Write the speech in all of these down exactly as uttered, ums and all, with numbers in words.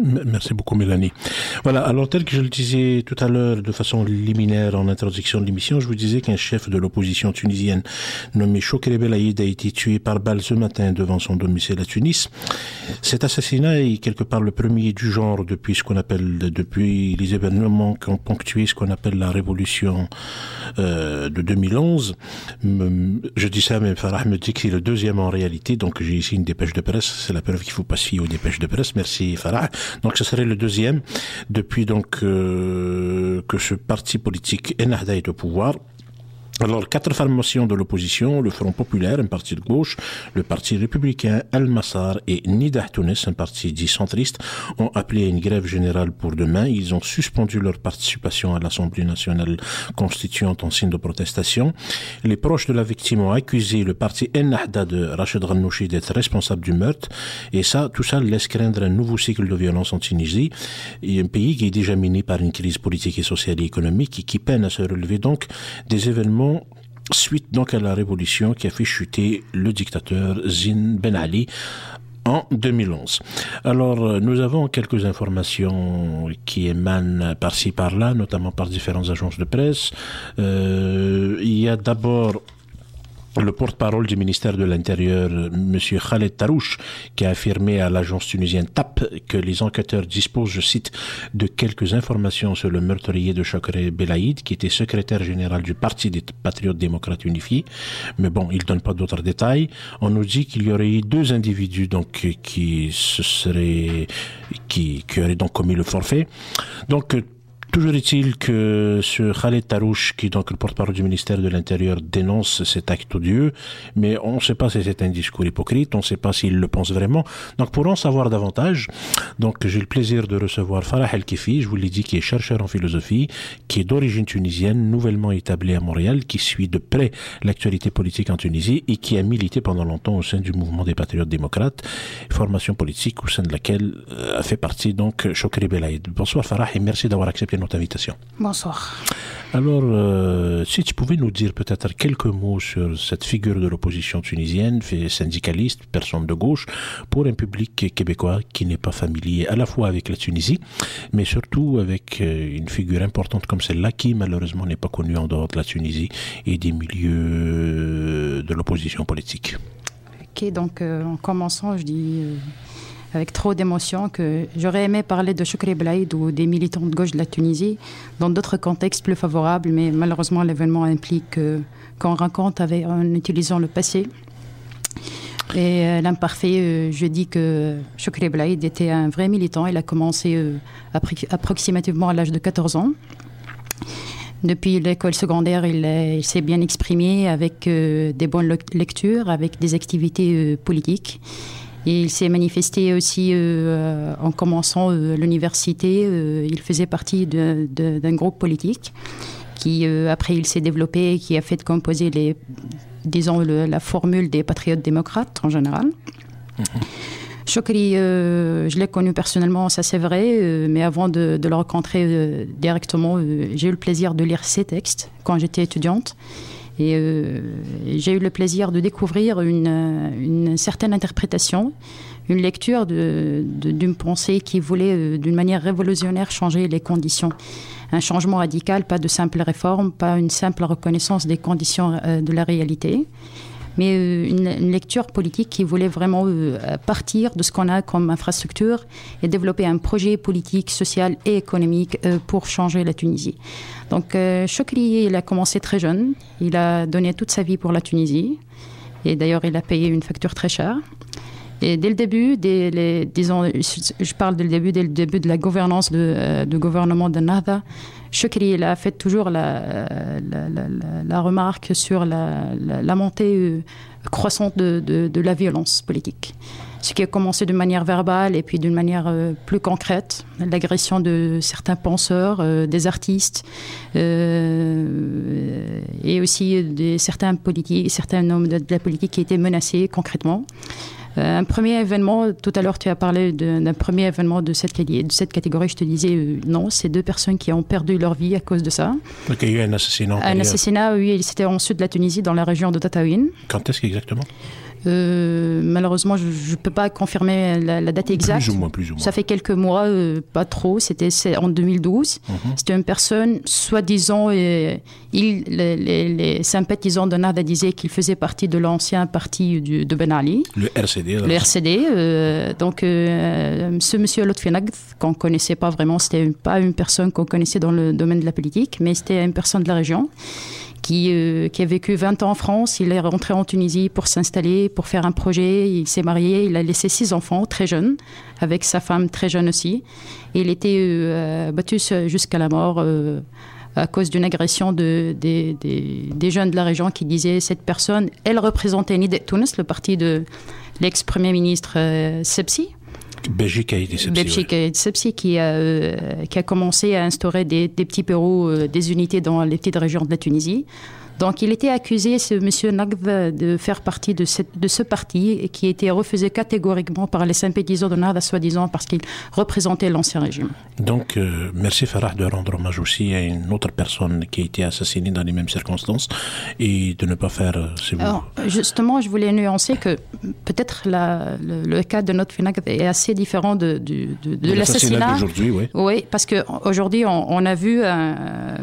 Merci beaucoup, Mélanie. Voilà, alors tel que je le disais tout à l'heure de façon liminaire en introduction de l'émission, je vous disais qu'un chef de l'opposition tunisienne nommé Chokri Belaïd a été tué par balle ce matin devant son domicile à Tunis. Cet assassinat est quelque part le premier du genre depuis ce qu'on appelle, depuis les événements qui ont ponctué ce qu'on appelle la révolution euh, de deux mille onze. Je dis ça, mais Farah me dit que c'est le deuxième en réalité, donc j'ai ici une dépêche de presse, c'est la preuve qu'il ne faut pas se fier aux dépêches de presse. Merci Farah. Donc ce serait le deuxième depuis donc euh, que ce parti politique Ennahda est au pouvoir. Alors, quatre formations de l'opposition, le Front Populaire, un parti de gauche, le Parti républicain, Al-Massar et Nidah Tounes, un parti dit centriste, ont appelé à une grève générale pour demain. Ils ont suspendu leur participation à l'Assemblée nationale constituante en signe de protestation. Les proches de la victime ont accusé le parti Ennahda de Rachid Ghannouchi d'être responsable du meurtre. Et ça, tout ça laisse craindre un nouveau cycle de violence en Tunisie, et un pays qui est déjà miné par une crise politique et sociale et économique et qui peine à se relever donc des événements suite donc à la révolution qui a fait chuter le dictateur Zine Ben Ali en deux mille onze. Alors, nous avons quelques informations qui émanent par-ci par-là, notamment par différentes agences de presse. Euh, il y a d'abord le porte-parole du ministère de l'Intérieur, M. Khaled Tarouche, qui a affirmé à l'agence tunisienne T A P que les enquêteurs disposent, je cite, de quelques informations sur le meurtrier de Chokri Belaïd, qui était secrétaire général du Parti des Patriotes Démocrates Unifiés. Mais bon, il ne donne pas d'autres détails. On nous dit qu'il y aurait eu deux individus donc qui se seraient, qui, qui auraient donc commis le forfait. Donc, toujours est-il que ce Khaled Tarouche, qui est donc le porte-parole du ministère de l'Intérieur, dénonce cet acte odieux, mais on ne sait pas si c'est un discours hypocrite, on ne sait pas s'il le pense vraiment. Donc pour en savoir davantage, donc j'ai le plaisir de recevoir Farah El-Kifi, je vous l'ai dit, qui est chercheur en philosophie, qui est d'origine tunisienne, nouvellement établi à Montréal, qui suit de près l'actualité politique en Tunisie et qui a milité pendant longtemps au sein du mouvement des Patriotes Démocrates, formation politique au sein de laquelle euh, a fait partie donc Chokri Belaïd. Bonsoir Farah et merci d'avoir accepté notre invitation. Bonsoir. Alors, euh, si tu pouvais nous dire peut-être quelques mots sur cette figure de l'opposition tunisienne, syndicaliste, personne de gauche, pour un public québécois qui n'est pas familier à la fois avec la Tunisie, mais surtout avec une figure importante comme celle-là qui malheureusement n'est pas connue en dehors de la Tunisie et des milieux de l'opposition politique. Ok, donc euh, en commençant, je dis... Euh... avec trop d'émotion, que j'aurais aimé parler de Chokri Belaïd ou des militants de gauche de la Tunisie dans d'autres contextes plus favorables, mais malheureusement l'événement implique euh, qu'on raconte avec, en utilisant le passé. Et euh, l'imparfait, euh, je dis que Chokri Belaïd était un vrai militant. Il a commencé euh, appro- approximativement à l'âge de quatorze ans. Depuis l'école secondaire, il, il s'est bien exprimé avec euh, des bonnes lectures, avec des activités euh, politiques. Et il s'est manifesté aussi euh, en commençant euh, l'université. Euh, il faisait partie de, de, d'un groupe politique qui, euh, après, il s'est développé et qui a fait composer les, disons, le, la formule des patriotes démocrates en général. Mmh. Chokri, euh, je l'ai connu personnellement, ça c'est vrai, euh, mais avant de, de le rencontrer euh, directement, euh, j'ai eu le plaisir de lire ses textes quand j'étais étudiante. Et euh, j'ai eu le plaisir de découvrir une, une certaine interprétation, une lecture de, de, d'une pensée qui voulait, euh, d'une manière révolutionnaire, changer les conditions. Un changement radical, pas de simple réforme, pas une simple reconnaissance des conditions euh, de la réalité, mais euh, une, une lecture politique qui voulait vraiment euh, partir de ce qu'on a comme infrastructure et développer un projet politique, social et économique euh, pour changer la Tunisie. Donc euh, Chokri, il a commencé très jeune, il a donné toute sa vie pour la Tunisie et d'ailleurs il a payé une facture très chère. Et dès le début, dès les, disons, je parle dès le début, dès le début de la gouvernance de, euh, du gouvernement de Nahda, Chokri il a fait toujours la, la, la, la, la remarque sur la, la, la montée euh, croissante de, de, de la violence politique. Ce qui a commencé d'une manière verbale et puis d'une manière euh, plus concrète, l'agression de certains penseurs, euh, des artistes euh, et aussi de certains, politi- certains hommes de, de la politique qui étaient menacés concrètement. Euh, un premier événement, tout à l'heure tu as parlé de, d'un premier événement de cette, de cette catégorie, je te disais euh, non, c'est deux personnes qui ont perdu leur vie à cause de ça. Donc il y a eu un assassinat. Un assassinat, oui, c'était en sud de la Tunisie, dans la région de Tataouine. Quand est-ce exactement ? Euh, malheureusement, je ne peux pas confirmer la, la date exacte. Plus ou moins, plus ou moins. Ça fait quelques mois, euh, pas trop. C'était en deux mille douze. Mm-hmm. C'était une personne, soi-disant, euh, il, les, les, les sympathisants de Nahda disaient qu'il faisait partie de l'ancien parti du, de Ben Ali. Le R C D. Le R C D. Euh, donc, euh, ce monsieur Lotfi Nagd, qu'on ne connaissait pas vraiment, c'était une, pas une personne qu'on connaissait dans le domaine de la politique, mais c'était une personne de la région. Qui, euh, qui a vécu vingt ans en France. Il est rentré en Tunisie pour s'installer, pour faire un projet. Il s'est marié, il a laissé six enfants très jeunes, avec sa femme très jeune aussi. Et il était euh, battu jusqu'à la mort euh, à cause d'une agression de, de, de, des jeunes de la région qui disaient cette personne, elle représentait Nida Tunis, le parti de l'ex-premier ministre euh, Sebsi. Belgique Aïd Sebsi, Belgique Aïd Sebsi qui a, euh, qui a commencé à instaurer des, des petits bureaux, euh, des unités dans les petites régions de la Tunisie. Donc il était accusé, ce monsieur Nagd, de faire partie de, cette, de ce parti et qui était refusé catégoriquement par les sympathisants de Nahda, soi-disant parce qu'il représentait l'ancien régime. Donc euh, merci Farah de rendre hommage aussi à une autre personne qui a été assassinée dans les mêmes circonstances et de ne pas faire... Euh, si vous... Alors, justement, je voulais nuancer que peut-être la, le, le cas de notre Nagd est assez différent de, de, de, de, de l'assassinat d'aujourd'hui, oui. Oui, parce qu'aujourd'hui, on, on a vu... Euh,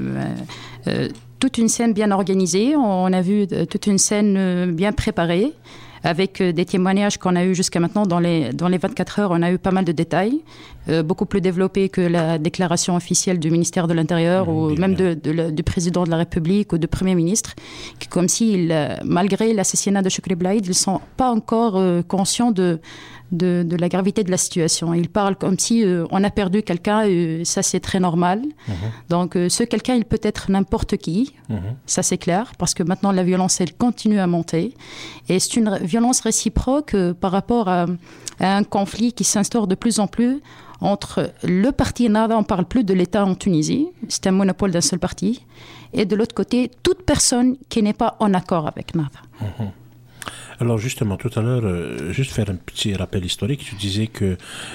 euh, toute une scène bien organisée, on a vu toute une scène bien préparée, avec des témoignages qu'on a eu jusqu'à maintenant. Dans les, dans les vingt-quatre heures, on a eu pas mal de détails, euh, beaucoup plus développés que la déclaration officielle du ministère de l'Intérieur mmh, ou même de, de, de, du président de la République ou du Premier ministre, qui, comme si, malgré l'assassinat de Chokri Belaïd, ils ne sont pas encore euh, conscients de... De, de la gravité de la situation. Il parle comme si euh, on a perdu quelqu'un, et ça c'est très normal. Mmh. Donc euh, ce quelqu'un, il peut être n'importe qui, mmh. ça c'est clair, parce que maintenant la violence, elle continue à monter. Et c'est une violence réciproque euh, par rapport à, à un conflit qui s'instaure de plus en plus entre le parti Nahda, on ne parle plus de l'État en Tunisie, c'est un monopole d'un seul parti, et de l'autre côté, toute personne qui n'est pas en accord avec Nahda. Mmh. Alors justement, tout à l'heure, euh, juste faire un petit rappel historique, tu disais que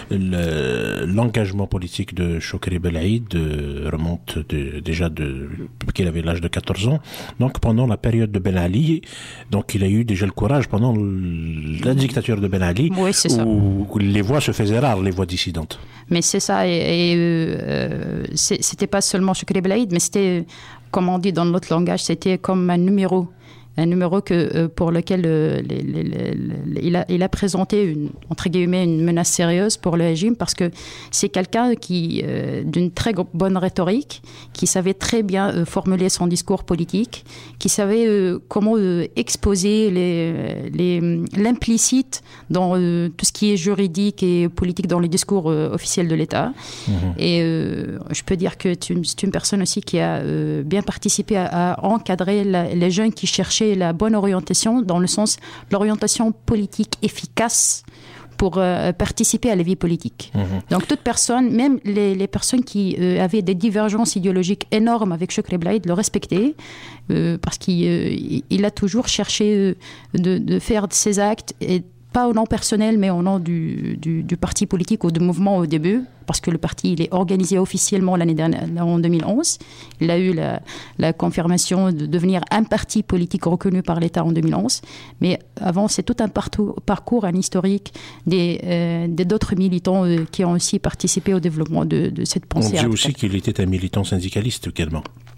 le, l'engagement politique de Chokri Belaïd euh, remonte de, déjà de, qu'il avait l'âge de quatorze ans. Donc pendant la période de Ben Ali, donc il a eu déjà le courage pendant le, la dictature de Ben Ali, oui, c'est ça. Où, où les voix se faisaient rares, les voix dissidentes. Mais c'est ça, et, et euh, c'est, c'était pas seulement Chokri Belaïd, mais c'était, comme on dit dans notre langage, c'était comme un numéro. Un numéro que, euh, pour lequel euh, les, les, les, les, il, a, il a présenté une, entre guillemets, une menace sérieuse pour le régime, parce que c'est quelqu'un qui, euh, d'une très bonne rhétorique, qui savait très bien euh, formuler son discours politique, qui savait euh, comment euh, exposer les, les, l'implicite dans euh, tout ce qui est juridique et politique dans les discours euh, officiels de l'État. Mmh. Et euh, je peux dire que c'est une, c'est une personne aussi qui a euh, bien participé à, à encadrer la, les jeunes qui cherchaient la bonne orientation, dans le sens de l'orientation politique efficace pour euh, participer à la vie politique. Mmh. Donc toute personne, même les, les personnes qui euh, avaient des divergences idéologiques énormes avec Chokri Belaïd, le respectaient, euh, parce qu'il euh, il a toujours cherché euh, de, de faire ses actes, et pas au nom personnel, mais au nom du, du, du parti politique ou du mouvement au début, parce que le parti, il est organisé officiellement l'année dernière, en deux mille onze. Il a eu la, la confirmation de devenir un parti politique reconnu par l'État en deux mille onze. Mais avant, c'est tout un partout, parcours, un historique des, euh, des d'autres militants euh, qui ont aussi participé au développement de, de cette pensée. On dit aussi qu'il était un militant syndicaliste également.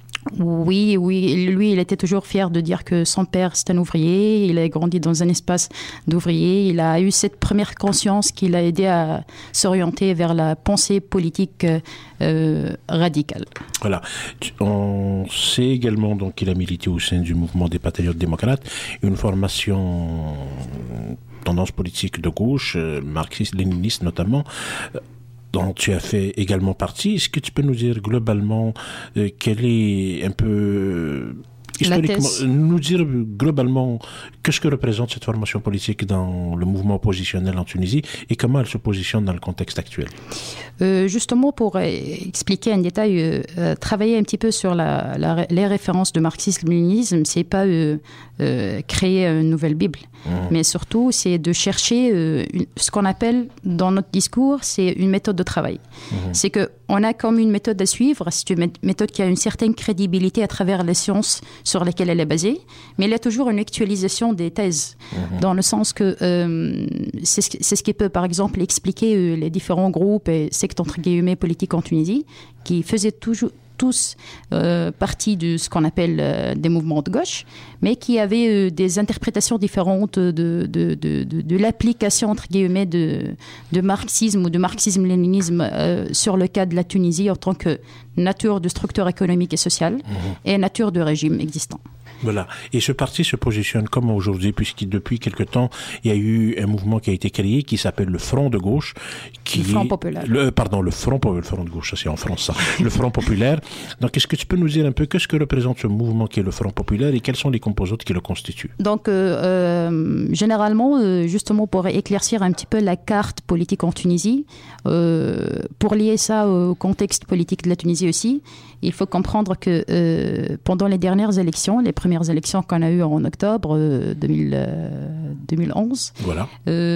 Oui, oui. Lui, il était toujours fier de dire que son père, c'est un ouvrier. Il a grandi dans un espace d'ouvriers. Il a eu cette première conscience qui l'a aidé à s'orienter vers la pensée politique euh, radicale. Voilà. On sait également donc, qu'il a milité au sein du mouvement des Patriotes démocrates, une formation tendance politique de gauche, marxiste, léniniste notamment, dont tu as fait également partie. Est-ce que tu peux nous dire globalement euh, quelle est un peu historiquement, nous dire globalement qu'est-ce que représente cette formation politique dans le mouvement oppositionnel en Tunisie et comment elle se positionne dans le contexte actuel? euh, Justement, pour expliquer en détail, euh, euh, travailler un petit peu sur la, la, les références de marxisme-léninisme, c'est pas euh, euh, créer une nouvelle Bible, mmh. mais surtout c'est de chercher euh, une, ce qu'on appelle dans notre discours, c'est une méthode de travail. Mmh. C'est que on a comme une méthode à suivre, c'est une méthode qui a une certaine crédibilité à travers les sciences sur lesquelles elle est basée, mais il y a toujours une actualisation des thèses, mmh. dans le sens que euh, c'est, ce, c'est ce qui peut, par exemple, expliquer euh, les différents groupes et sectes, entre guillemets, politiques en Tunisie, qui faisaient toujours tous euh, partie de ce qu'on appelle euh, des mouvements de gauche, mais qui avaient euh, des interprétations différentes de, de, de, de, de l'application, entre guillemets, de, de marxisme ou de marxisme-léninisme euh, sur le cas de la Tunisie en tant que nature de structure économique et sociale, mmh. et nature de régime existant. Voilà. Et ce parti se positionne comme aujourd'hui, puisque depuis quelque temps, il y a eu un mouvement qui a été créé qui s'appelle le Front de gauche. Qui le Front est, populaire. Le, pardon, le Front, le Front de gauche, ça c'est en France, ça. Le Front populaire. Donc, est-ce que tu peux nous dire un peu qu'est-ce que représente ce mouvement qui est le Front populaire et quelles sont les composantes qui le constituent? Donc, euh, euh, généralement, euh, justement pour éclaircir un petit peu la carte politique en Tunisie, euh, pour lier ça au contexte politique de la Tunisie aussi, il faut comprendre que euh, pendant les dernières élections, les premières élections qu'on a eues en octobre euh, deux mille, euh, deux mille onze, voilà.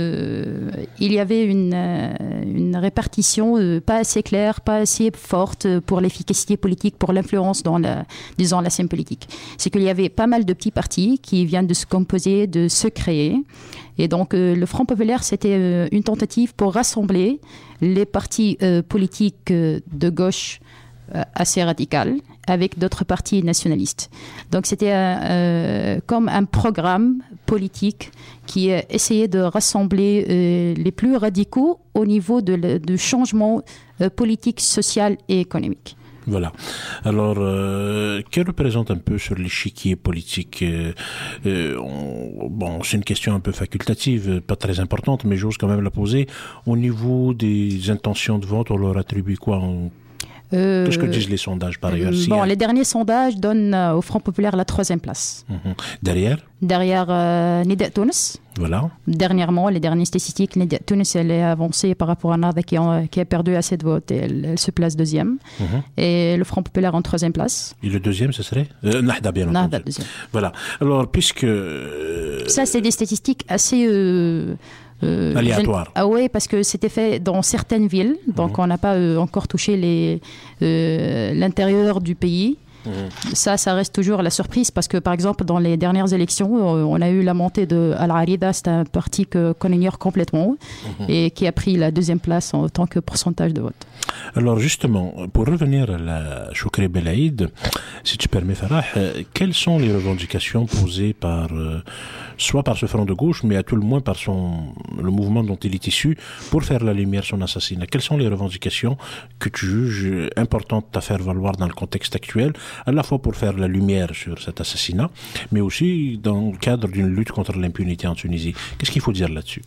euh, il y avait une, euh, une répartition euh, pas assez claire, pas assez forte pour l'efficacité politique, pour l'influence dans la, disons, la scène politique. C'est qu'il y avait pas mal de petits partis qui viennent de se composer, de se créer. Et donc, euh, le Front populaire, c'était euh, une tentative pour rassembler les partis euh, politiques euh, de gauche assez radical, avec d'autres partis nationalistes. Donc c'était euh, comme un programme politique qui euh, essayait de rassembler euh, les plus radicaux au niveau de, le, de changement euh, politique, social et économique. Voilà. Alors, euh, que représente un peu sur l'échiquier politique euh, euh, on, bon, c'est une question un peu facultative, pas très importante, mais j'ose quand même la poser. Au niveau des intentions de vote, on leur attribue quoi en Euh, Qu'est-ce que disent les sondages par ailleurs? euh, Bon, les derniers sondages donnent euh, au Front populaire la troisième place. Mmh. Derrière Derrière euh, Nida Tounes. Voilà. Dernièrement, les dernières statistiques, Nida Tounes, elle est avancée par rapport à Nada qui, qui a perdu assez de votes et elle, elle se place deuxième. Mmh. Et le Front populaire en troisième place. Et le deuxième, ce serait euh, Nahda, bien entendu. Nahda, deuxième. Voilà. Alors, puisque... Euh... Ça, c'est des statistiques assez... Euh, Euh, aléatoire. Ah oui, parce que c'était fait dans certaines villes, donc mmh. on n'a pas euh, encore touché les, euh, l'intérieur du pays. Mmh. Ça, ça reste toujours la surprise parce que, par exemple, dans les dernières élections, on a eu la montée de Al-Arida, c'est un parti que, qu'on ignore complètement mmh. et qui a pris la deuxième place en tant que pourcentage de vote. Alors justement, pour revenir à la Choukri Belaïd, si tu permets Farah, quelles sont les revendications posées par, euh, soit par ce front de gauche, mais à tout le moins par son, le mouvement dont il est issu, pour faire la lumière sur son assassinat? Quelles sont les revendications que tu juges importantes à faire valoir dans le contexte actuel, à la fois pour faire la lumière sur cet assassinat, mais aussi dans le cadre d'une lutte contre l'impunité en Tunisie? Qu'est-ce qu'il faut dire là-dessus?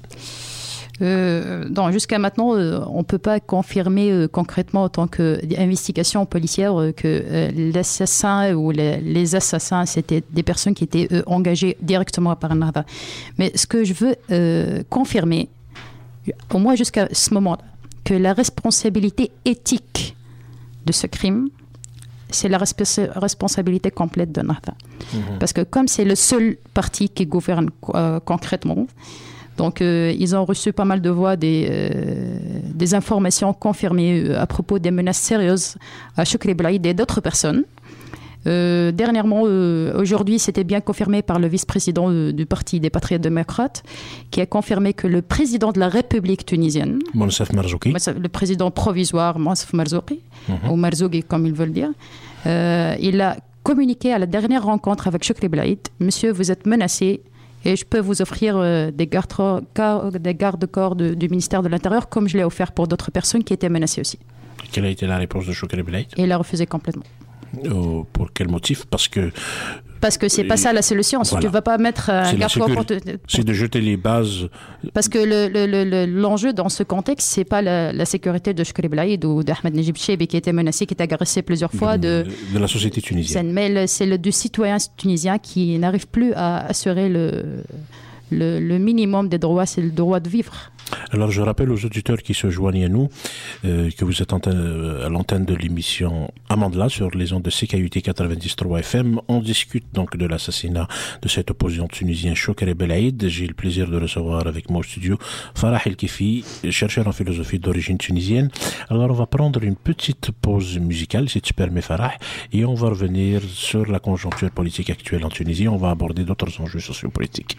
Euh, non, jusqu'à maintenant, euh, on ne peut pas confirmer euh, concrètement en tant qu'investigation policière euh, que euh, l'assassin ou les, les assassins, c'était des personnes qui étaient euh, engagées directement par Nahda. Mais ce que je veux euh, confirmer, au moins jusqu'à ce moment-là, que la responsabilité éthique de ce crime, c'est la resp- responsabilité complète de Nahda. Mmh. Parce que comme c'est le seul parti qui gouverne euh, concrètement, donc, euh, ils ont reçu pas mal de voix, des, euh, des informations confirmées euh, à propos des menaces sérieuses à Choukri Belaïd et d'autres personnes. Euh, dernièrement, euh, aujourd'hui, c'était bien confirmé par le vice-président euh, du Parti des Patriotes démocrates, qui a confirmé que le président de la République tunisienne, Monsef Marzouki, le président provisoire Monsef Marzouki, mm-hmm. ou Marzouki comme ils veulent dire, euh, il a communiqué à la dernière rencontre avec Choukri Belaïd: Monsieur, vous êtes menacé. Et je peux vous offrir euh, des garde-corps, des garde-corps de, du ministère de l'Intérieur, comme je l'ai offert pour d'autres personnes qui étaient menacées aussi. Quelle a été la réponse de Choukri Belaïd? Et il a refusé complètement. Oh, pour quel motif? Parce que... Parce que c'est pas ça la solution. Si voilà. Tu ne vas pas mettre un garde-corps pour te... C'est de jeter les bases... Parce que le, le, le, l'enjeu dans ce contexte, c'est pas la, la sécurité de Choukri Belaïd ou d'Ahmed Najib Cheibi qui était menacé, qui était agressé plusieurs fois. De, de, de la société tunisienne. Mais le, c'est le du citoyen tunisien qui n'arrive plus à assurer le... Le, le minimum des droits, c'est le droit de vivre. Alors, je rappelle aux auditeurs qui se joignent à nous euh, que vous êtes en à l'antenne de l'émission Amandla sur les ondes de C K U T quatre-vingt-dix virgule trois F M. On discute donc de l'assassinat de cet opposant tunisien Chokri Belaïd. J'ai le plaisir de recevoir avec moi au studio Farah El-Kifi, chercheur en philosophie d'origine tunisienne. Alors, on va prendre une petite pause musicale, si tu permets, Farah, et on va revenir sur la conjoncture politique actuelle en Tunisie. On va aborder d'autres enjeux sociopolitiques.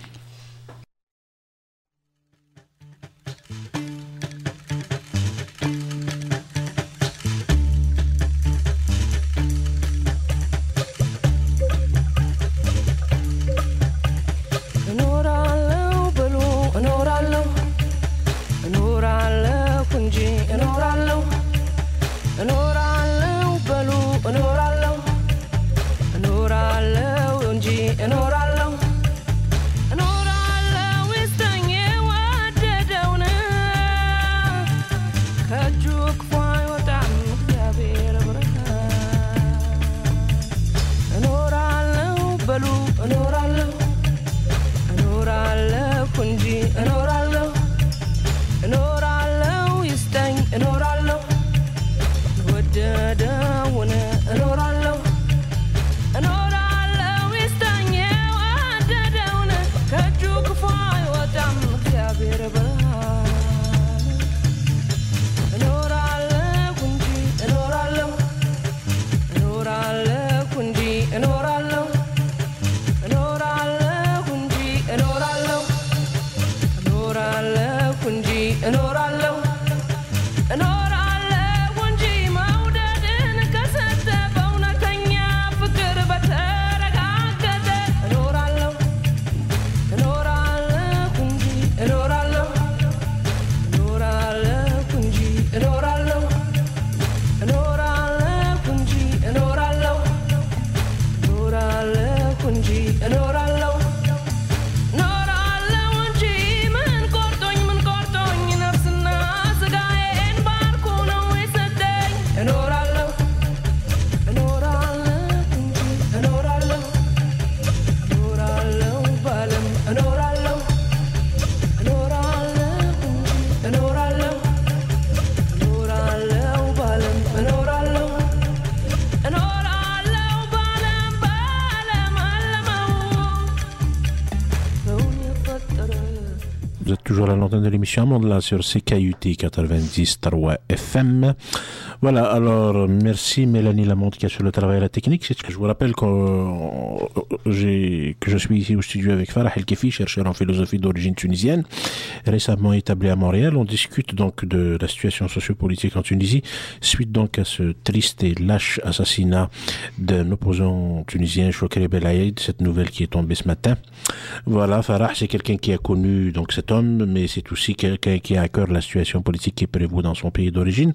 Toujours à l'antenne de l'émission Amandla sur C K U T quatre-vingt-dix virgule trois F M. Voilà, alors merci Mélanie Lamonde qui a sur le travail à la technique. Je vous rappelle que, j'ai, que je suis ici au studio avec Farah El-Kifi, chercheur en philosophie d'origine tunisienne, récemment établi à Montréal. On discute donc de la situation sociopolitique en Tunisie, suite donc à ce triste et lâche assassinat d'un opposant tunisien, Chokri Belaïd, cette nouvelle qui est tombée ce matin. Voilà, Farah, c'est quelqu'un qui a connu donc cet homme, mais c'est aussi quelqu'un qui a à cœur la situation politique qui prévaut dans son pays d'origine.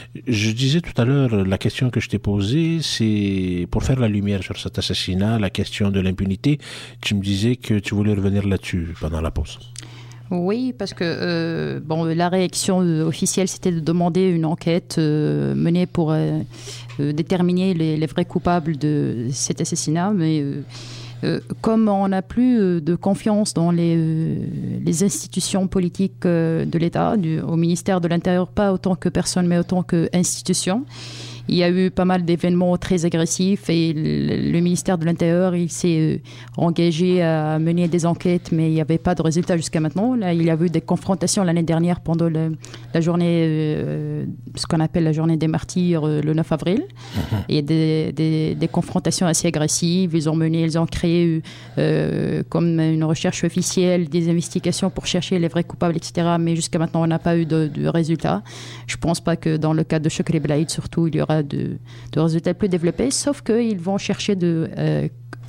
Je disais tout à l'heure, la question que je t'ai posée, c'est pour faire la lumière sur cet assassinat, la question de l'impunité. Tu me disais que tu voulais revenir là-dessus pendant la pause. Oui, parce que euh, bon, la réaction officielle, c'était de demander une enquête euh, menée pour euh, euh, déterminer les, les vrais coupables de cet assassinat, mais euh, Euh, comme on n'a plus euh, de confiance dans les, euh, les institutions politiques euh, de l'État, du, au ministère de l'Intérieur, pas autant que personne, mais autant qu'institution, il y a eu pas mal d'événements très agressifs et le, le ministère de l'Intérieur, il s'est euh, engagé à mener des enquêtes, mais il n'y avait pas de résultat jusqu'à maintenant. Là, il y a eu des confrontations l'année dernière pendant le, la journée, euh, ce qu'on appelle la journée des martyrs, euh, le neuf avril. Mmh. Il y a des, des, des confrontations assez agressives. Ils ont mené, ils ont créé euh, comme une recherche officielle des investigations pour chercher les vrais coupables, et cetera. Mais jusqu'à maintenant, on n'a pas eu de, de résultats. Je ne pense pas que dans le cas de Chokri Belaïd, surtout, il y aura De, de résultats plus développés, sauf qu'ils vont chercher de euh,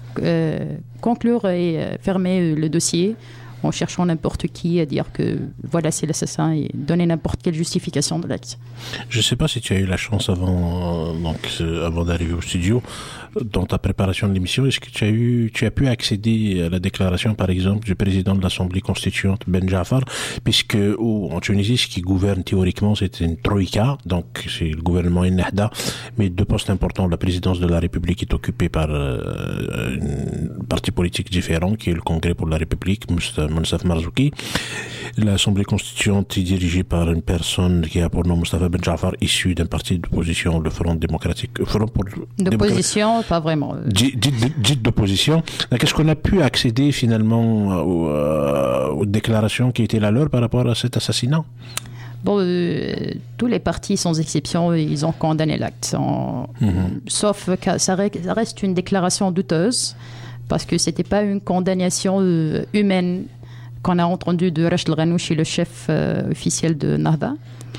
euh, conclure et euh, fermer le dossier en cherchant n'importe qui à dire que voilà, c'est l'assassin et donner n'importe quelle justification de l'acte. Je ne sais pas si tu as eu la chance avant, donc, avant d'arriver au studio, dans ta préparation de l'émission, est-ce que tu as eu, tu as pu accéder à la déclaration, par exemple, du président de l'Assemblée constituante, Ben Jaafar, puisque oh, en Tunisie, ce qui gouverne théoriquement, c'est une troïka, donc c'est le gouvernement Ennahda, mais deux postes importants, la présidence de la République est occupée par euh, un parti politique différent, qui est le Congrès pour la République, Monsaf Marzouki. L'Assemblée constituante est dirigée par une personne qui a pour nom Mustafa Ben Jaafar, issu d'un parti d'opposition, le Front démocratique. Front pour d'opposition, pas vraiment. Dite d'opposition. Est-ce qu'on a pu accéder finalement aux, euh, aux déclarations qui étaient la leur par rapport à cet assassinat? Bon, euh, tous les partis, sans exception, ils ont condamné l'acte. En... Mm-hmm. Sauf que ça reste une déclaration douteuse, parce que ce n'était pas une condamnation euh, humaine qu'on a entendue de Rachid El-Ghanouchi, le chef euh, officiel de Nahda.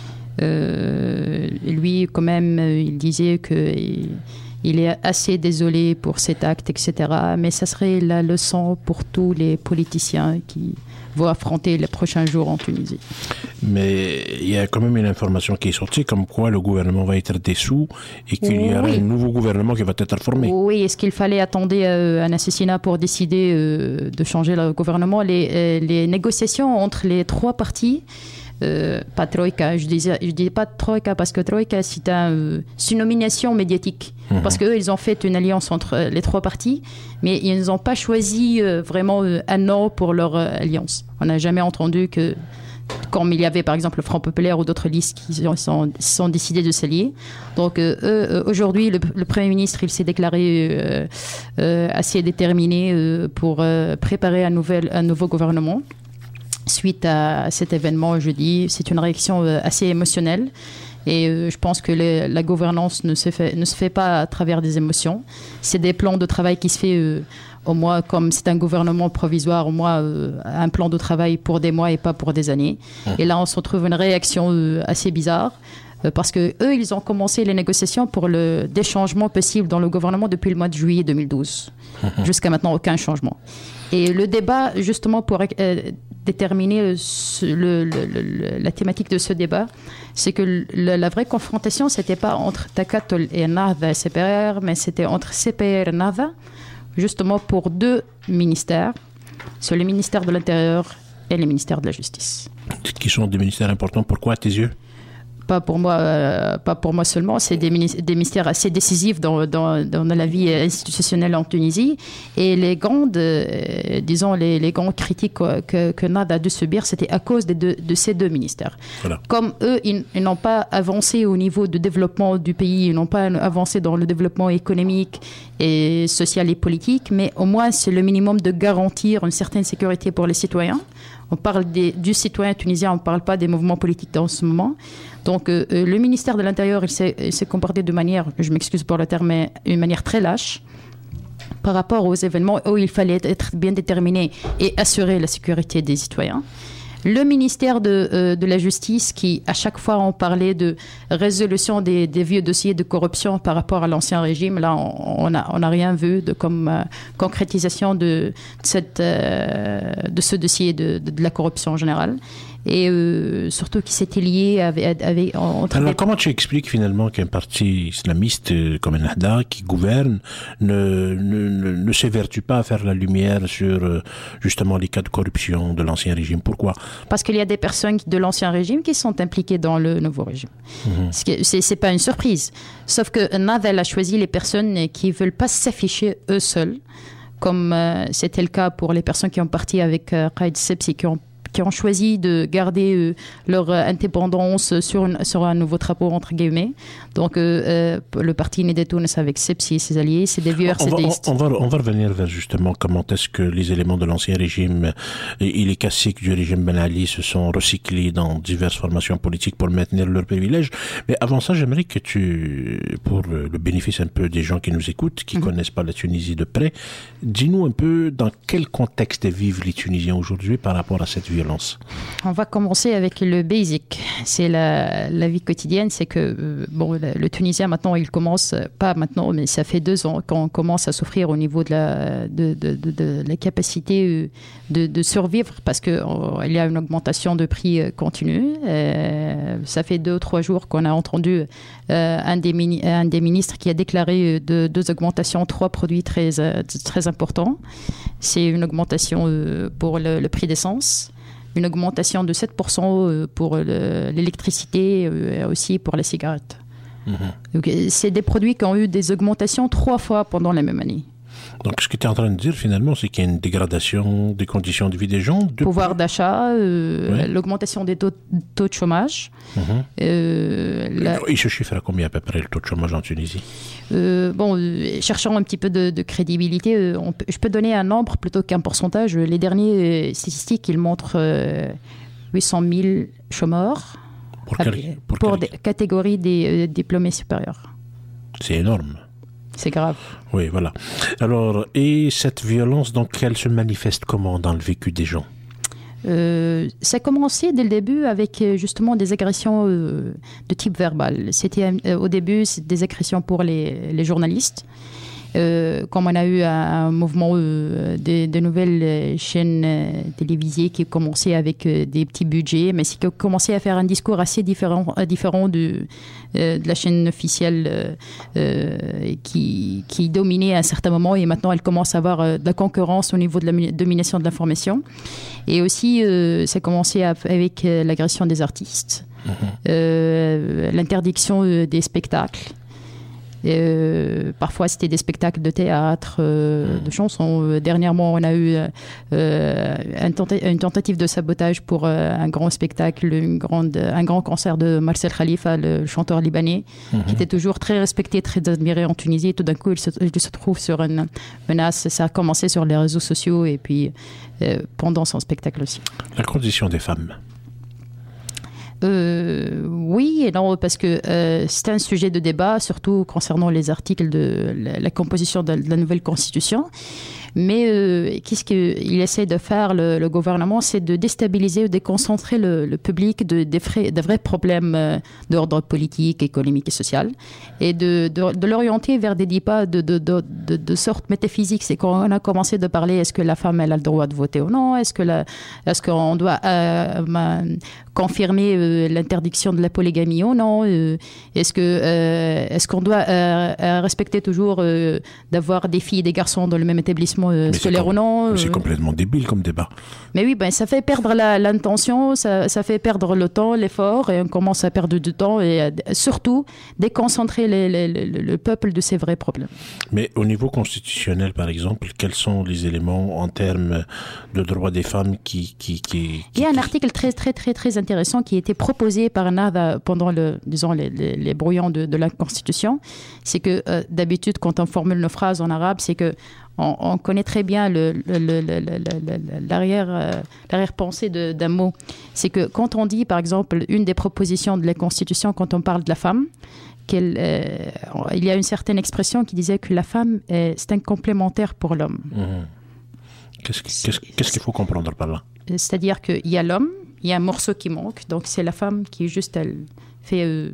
Euh, lui, quand même, il disait qu'il il est assez désolé pour cet acte, et cetera. Mais ça serait la leçon pour tous les politiciens qui vont affronter les prochains jours en Tunisie. Mais il y a quand même une information qui est sortie comme quoi le gouvernement va être dissous et qu'il oui. y aura un nouveau gouvernement qui va être formé. Oui, est-ce qu'il fallait attendre euh, un assassinat pour décider euh, de changer le gouvernement? Les, euh, les négociations entre les trois partis, euh, pas Troïka, je disais, je disais pas Troïka parce que Troïka c'est, un, euh, c'est une nomination médiatique. Mmh. Parce qu'eux, ils ont fait une alliance entre les trois partis, mais ils n'ont pas choisi euh, vraiment euh, un nom pour leur euh, alliance. On n'a jamais entendu que, comme il y avait par exemple le Front populaire ou d'autres listes qui sont, sont, sont décidées de s'allier. Donc euh, eux, aujourd'hui, le, le Premier ministre, il s'est déclaré euh, euh, assez déterminé euh, pour euh, préparer un, nouvel, un nouveau gouvernement. Suite à cet événement jeudi, c'est une réaction euh, assez émotionnelle. Et euh, je pense que les, la gouvernance ne se, fait, ne se fait pas à travers des émotions. C'est des plans de travail qui se fait euh, au moins, comme c'est un gouvernement provisoire, au moins euh, un plan de travail pour des mois et pas pour des années. Mmh. Et là, on se retrouve une réaction euh, assez bizarre. Euh, parce que eux, ils ont commencé les négociations pour le, des changements possibles dans le gouvernement depuis le mois de juillet deux mille douze. Mmh. Jusqu'à maintenant, aucun changement. Et le débat, justement, pour euh, déterminer ce, le, le, le, la thématique de ce débat, c'est que le, la vraie confrontation, ce n'était pas entre Takatol et Nahda C P R, mais c'était entre C P R et Nahda, justement pour deux ministères, c'est le ministère de l'Intérieur et le ministère de la Justice. Qui sont des ministères importants, pourquoi à tes yeux ? Pas pour moi, euh, pas pour moi seulement, c'est des, mini- des ministères assez décisifs dans, dans, dans la vie institutionnelle en Tunisie. Et les grandes, euh, disons, les, les grandes critiques que, que Nahda a dû subir, c'était à cause des deux, de ces deux ministères. Voilà. Comme eux, ils, ils n'ont pas avancé au niveau du développement du pays, ils n'ont pas avancé dans le développement économique et social et politique, mais au moins c'est le minimum de garantir une certaine sécurité pour les citoyens. On parle des, du citoyen tunisien, on ne parle pas des mouvements politiques dans ce moment. Donc, euh, le ministère de l'Intérieur, il s'est, il s'est comporté de manière, je m'excuse pour le terme, mais une manière très lâche par rapport aux événements où il fallait être bien déterminé et assurer la sécurité des citoyens. Le ministère de, euh, de la Justice, qui à chaque fois on parlait de résolution des, des vieux dossiers de corruption par rapport à l'ancien régime, là on n'a on a rien vu de comme euh, concrétisation de, de, cette, euh, de ce dossier de, de, de la corruption en général. Et euh, surtout qui s'était lié avec... avec entre Alors les... comment tu expliques finalement qu'un parti islamiste comme Nahda qui gouverne ne, ne, ne, ne s'évertue pas à faire la lumière sur justement les cas de corruption de l'ancien régime? Pourquoi? Parce qu'il y a des personnes de l'ancien régime qui sont impliquées dans le nouveau régime. Mmh. C'est, c'est pas une surprise. Sauf que Nahda a choisi les personnes qui ne veulent pas s'afficher eux seuls, comme euh, c'était le cas pour les personnes qui ont parti avec euh, Qaïd Sebsi, qui ont qui ont choisi de garder euh, leur indépendance sur, une, sur un nouveau drapeau, entre guillemets. Donc, euh, euh, le parti Nidetoun avec Sebsi et ses alliés, c'est des vieux R C D istes. On va, on, va, on va revenir vers justement comment est-ce que les éléments de l'ancien régime et les caciques du régime Ben Ali se sont recyclés dans diverses formations politiques pour maintenir leurs privilèges. Mais avant ça, j'aimerais que tu, pour le, le bénéfice un peu des gens qui nous écoutent, qui ne mm-hmm. connaissent pas la Tunisie de près, dis-nous un peu dans quel contexte vivent les Tunisiens aujourd'hui par rapport à cette violence. On va commencer avec le basic. C'est la, la vie quotidienne. C'est que euh, bon, le, le Tunisien maintenant, il commence, pas maintenant, mais ça fait deux ans qu'on commence à souffrir au niveau de la, de, de, de, de la capacité de, de survivre parce qu'il oh, y a une augmentation de prix continue. Euh, ça fait deux ou trois jours qu'on a entendu euh, un, des mini, un des ministres qui a déclaré de, deux augmentations, trois produits très, très importants. C'est une augmentation euh, pour le, le prix d'essence, une augmentation de sept pour cent pour le, l'électricité et aussi pour les cigarettes. Mmh. Donc, c'est des produits qui ont eu des augmentations trois fois pendant la même année. Donc, ce que tu es en train de dire, finalement, c'est qu'il y a une dégradation des conditions de vie des gens. Depuis... Pouvoir d'achat, euh, ouais. l'augmentation des taux, taux de chômage. Mm-hmm. euh, la... Il se chiffre à combien à peu près le taux de chômage en Tunisie? euh, Bon, euh, cherchant un petit peu de, de crédibilité, euh, on peut, je peux donner un nombre plutôt qu'un pourcentage. Les derniers euh, statistiques, ils montrent euh, huit cent mille chômeurs pour, quel, pour, pour des catégories des euh, diplômés supérieurs. C'est énorme. C'est grave. Oui, voilà. Alors, et cette violence, donc, elle se manifeste comment dans le vécu des gens? euh, Ça a commencé dès le début avec justement des agressions euh, de type verbal. C'était euh, au début, c'était des agressions pour les, les journalistes. Euh, comme on a eu un, un mouvement euh, de, de nouvelles chaînes euh, télévisées qui commençaient avec euh, des petits budgets, mais qui commençaient à faire un discours assez différent, euh, différent de, euh, de la chaîne officielle euh, euh, qui, qui dominait à un certain moment, et maintenant elle commence à avoir euh, de la concurrence au niveau de la domination de l'information. Et aussi, euh, ça a commencé à, avec euh, l'agression des artistes, mmh. euh, l'interdiction euh, des spectacles. Euh, parfois c'était des spectacles de théâtre, euh, de chansons. Euh, dernièrement on a eu euh, un tenta- une tentative de sabotage pour euh, un grand spectacle, une grande, un grand concert de Marcel Khalifa, le chanteur libanais, mm-hmm. qui était toujours très respecté, très admiré en Tunisie. Et tout d'un coup il se, il se trouve sur une menace. Ça a commencé sur les réseaux sociaux et puis euh, pendant son spectacle aussi. La condition des femmes. Euh, oui et non, parce que euh, c'est un sujet de débat, surtout concernant les articles de la, la composition de, de la nouvelle constitution. Mais euh, qu'est-ce qu'il essaie de faire, le, le gouvernement, c'est de déstabiliser ou de déconcentrer le, le public de, de, vrais, de vrais problèmes euh, d'ordre politique, économique et social, et de, de, de l'orienter vers des débats de, de, de, de, de sorte métaphysique. C'est quand on a commencé de parler, est-ce que la femme elle a le droit de voter ou non, est-ce que la, est-ce qu'on doit euh, ma, confirmer euh, l'interdiction de la polygamie ou non, euh, est-ce que euh, est-ce qu'on doit euh, respecter toujours euh, d'avoir des filles et des garçons dans le même établissement Euh, scolaire ou non. Euh... C'est complètement débile comme débat. Mais oui, ben, ça fait perdre la, l'intention, ça, ça fait perdre le temps, l'effort, et on commence à perdre du temps et à, surtout déconcentrer les, les, les, le peuple de ses vrais problèmes. Mais au niveau constitutionnel, par exemple, quels sont les éléments en termes de droits des femmes qui... qui, qui, qui Il y a un qui... article très, très, très, très intéressant qui a été proposé par Nahda pendant le, disons, les, les, les brouillons de, de la Constitution. C'est que euh, d'habitude, quand on formule nos phrases en arabe, c'est que On, on connaît très bien le, le, le, le, le, l'arrière, euh, l'arrière-pensée de, d'un mot. C'est que quand on dit, par exemple, une des propositions de la Constitution, quand on parle de la femme, qu'elle, euh, il y a une certaine expression qui disait que la femme, est, c'est un complémentaire pour l'homme. Mmh. Qu'est-ce, qu'est-ce, qu'est-ce qu'il faut comprendre par là? C'est-à-dire qu'il y a l'homme, il y a un morceau qui manque, donc c'est la femme qui, juste, elle fait... Euh,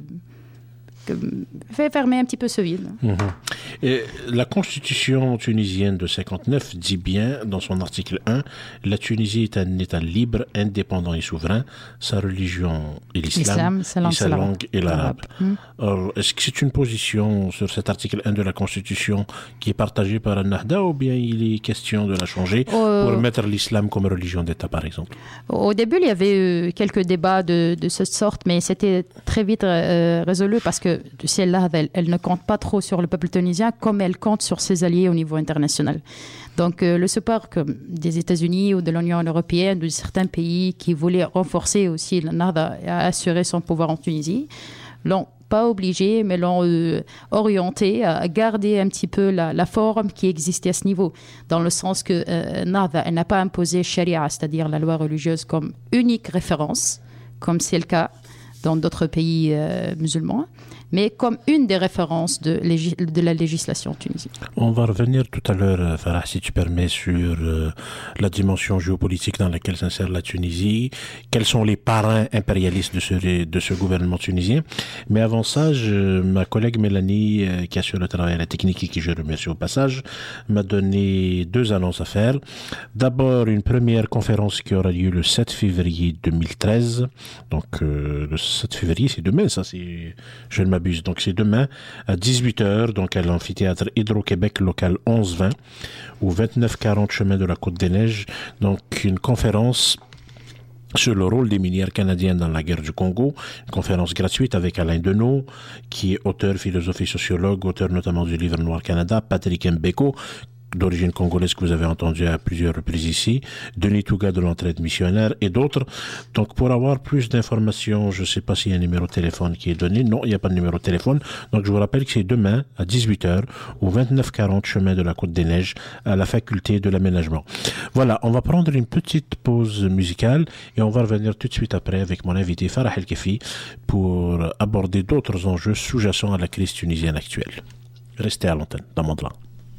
fait fermer un petit peu ce vide. Mmh. Et la constitution tunisienne de cinquante-neuf dit bien, dans son article un, la Tunisie est un État libre, indépendant et souverain. Sa religion est l'islam, l'islam et sa langue est l'arabe. Mmh. Alors, est-ce que c'est une position sur cet article un de la Constitution qui est partagée par Nahda, ou bien il est question de la changer euh, pour mettre l'islam comme religion d'État, par exemple? Au début, il y avait eu quelques débats de, de cette sorte, mais c'était très vite euh, résolu parce que tu sais, là, elle, elle ne compte pas trop sur le peuple tunisien comme elle compte sur ses alliés au niveau international. Donc, euh, le support comme des États-Unis ou de l'Union européenne, de certains pays qui voulaient renforcer aussi le Nahda et assurer son pouvoir en Tunisie, l'ont pas obligé, mais l'ont euh, orienté à garder un petit peu la, la forme qui existait à ce niveau, dans le sens que euh, Nahda, elle n'a pas imposé Sharia, c'est-à-dire la loi religieuse, comme unique référence, comme c'est le cas dans d'autres pays euh, musulmans, mais comme une des références de, légis- de la législation tunisienne. On va revenir tout à l'heure, Farah, si tu permets, sur euh, la dimension géopolitique dans laquelle s'insère la Tunisie, quels sont les parrains impérialistes de ce, de ce gouvernement tunisien. Mais avant ça, je, ma collègue Mélanie, euh, qui assure le travail à la technique et qui je remercie au passage, m'a donné deux annonces à faire. D'abord, une première conférence qui aura lieu le sept février deux mille treize. Donc, euh, le sept février, c'est demain, ça, c'est... Je ne m'abuse. Donc, c'est demain à dix-huit heures, donc à l'amphithéâtre Hydro-Québec, local onze vingt, ou vingt-neuf quarante chemin de la Côte-des-Neiges. Donc, une conférence sur le rôle des minières canadiennes dans la guerre du Congo, une conférence gratuite avec Alain Deneau, qui est auteur, philosophe et sociologue, auteur notamment du livre Noir Canada, Patrick Mbeko, d'origine congolaise que vous avez entendu à plusieurs reprises ici, Denis Touga de l'entraide missionnaire et d'autres. Donc pour avoir plus d'informations, je ne sais pas s'il y a un numéro de téléphone qui est donné. Non, il n'y a pas de numéro de téléphone. Donc je vous rappelle que c'est demain à dix-huit heures au vingt-neuf quarante chemin de la Côte des Neiges à la faculté de l'aménagement. Voilà, on va prendre une petite pause musicale et on va revenir tout de suite après avec mon invité Farah El Kefi pour aborder d'autres enjeux sous-jacents à la crise tunisienne actuelle. Restez à l'antenne dans Mandela.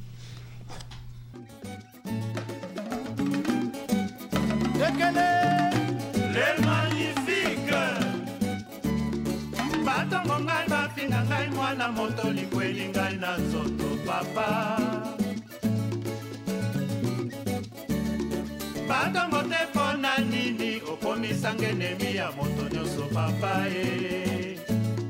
Les magnifiques batango ngai bafinga ngai mwana moto likweli ngai na nzoto papa batango te mpona nini okomisa ngenemi ya moto nyonso papa e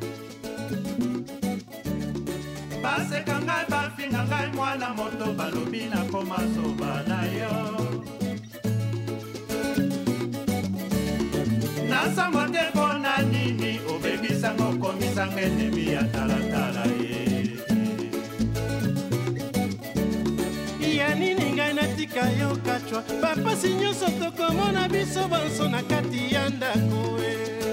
baseka ngai bafinga ngai mwana moto balobi nakoma zoba na yo nasango te mpona nini obebisanga okomisanga enemi ya talatala ye ya nini ngai natika yo kacwa bapasi nyonso tokomona biso banso na kati ya ndako e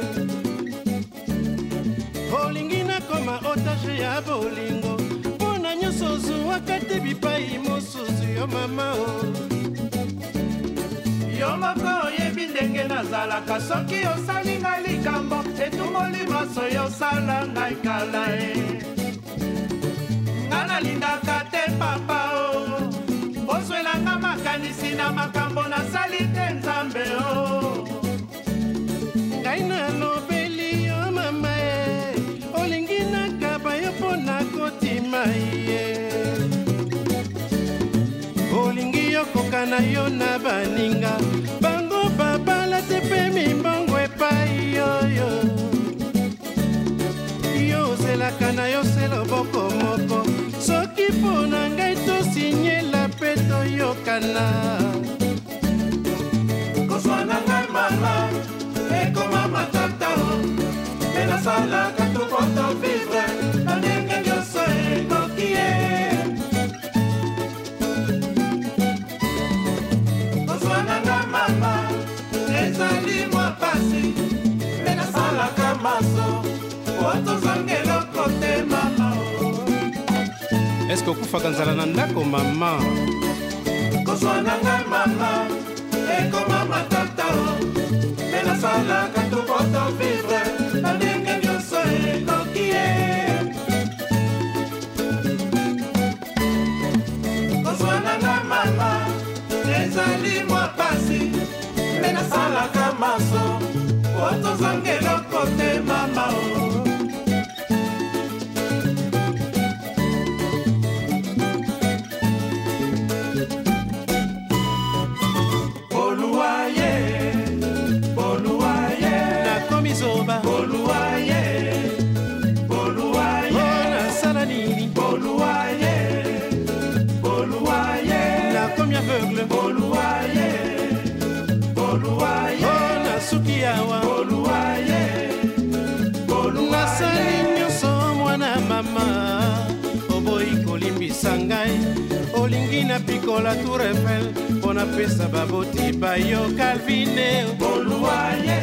olingi nakoma otage ya bolingo mpona nyonso ozwwaka te bipai mosusu yo mama o yo moko oyebi ndenge nazalaka soki osali ngai likambo etumoli maso yosala ngai kala e nga nalingaka te papa o bozwelanga makanisi na makambo nasali te nzambe o ngai nalobeli yo mama e olingi nakaba yo mpo nakotima ye olingi yokoka na yo na baninga bango babala te mpe mimbongo epai yoyo yo ozelaka na yo se loboko moko soki mpo na ngai tosinyela mpe toyokana kozwana ngai mama ekoma matata o mpe nasalaka topoto vivre na ndenge nyonso ekoki ye ezali mwa pasi mpe nasalaka maso otozangeloko te mama eske okufaka nzala na ndako mama kozwana ngai mama ekoma matata o mpe nasalaka topoto vivre na ndenge nyonso ekoki ye kozwana ngai mama ezali mwa pasi mpe nasalaka maso otozangeloko te mama o boluwaye boluwaye nakomizoba boluwaye boluwaye nasala nini boluwaye boluwaye nakomi aveugle boluwaye boluwaye nasuki awa boluwaye nasali nyonso mwana mama oboyi kolimbisa ngai olingi napikola tour eiffel mpo napesa baboti bayo calvine boluwaye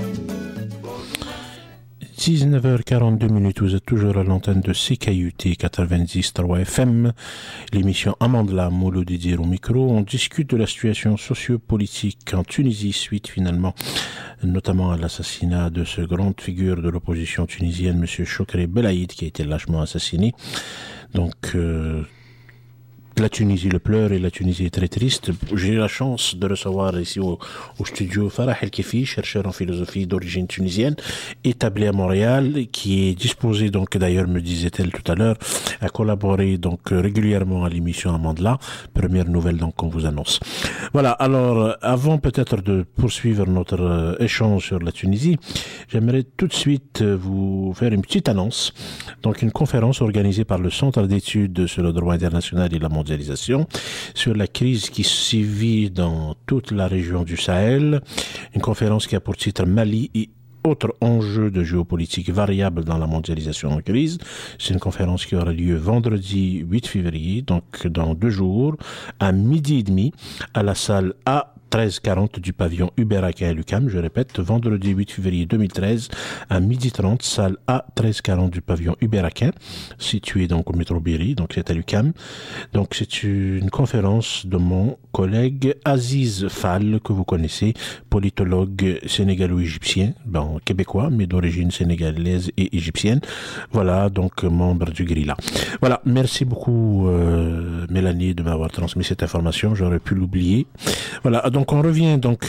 dix-neuf heures quarante-deux minutes, vous êtes toujours à l'antenne de C K U T quatre-vingt-dix trois F M, l'émission Amandla Moulo Didier au micro. On discute de la situation sociopolitique en Tunisie suite finalement notamment à l'assassinat de ce grande figure de l'opposition tunisienne, M. Chokri Belaïd, qui a été lâchement assassiné. Donc euh, la Tunisie le pleure et la Tunisie est très triste. J'ai eu la chance de recevoir ici au, au studio Farah El Kefi, chercheur en philosophie d'origine tunisienne, établi à Montréal, qui est disposé donc d'ailleurs, me disait-elle tout à l'heure, à collaborer donc régulièrement à l'émission Amandla. Première nouvelle donc qu'on vous annonce. Voilà. Alors avant peut-être de poursuivre notre euh, échange sur la Tunisie, j'aimerais tout de suite euh, vous faire une petite annonce. Donc une conférence organisée par le Centre d'études sur le droit international et la mondialisation sur la crise qui sévit dans toute la région du Sahel. Une conférence qui a pour titre Mali et autres enjeux de géopolitique variables dans la mondialisation en crise. C'est une conférence qui aura lieu vendredi huit février, donc dans deux jours, à midi et demi, à la salle A treize quarante du pavillon Hubert Aquin à l'U Q A M. Je répète, vendredi huit février deux mille treize à midi trente, salle A treize quarante du pavillon Hubert Aquin, situé donc au métro Berry, donc c'est à l'U Q A M. Donc c'est une conférence de mon collègue Aziz Fall, que vous connaissez, politologue sénégalo-égyptien, bon, québécois, mais d'origine sénégalaise et égyptienne. Voilà, donc membre du Grilla. Voilà, merci beaucoup euh, Mélanie de m'avoir transmis cette information, j'aurais pu l'oublier. Voilà, donc on revient donc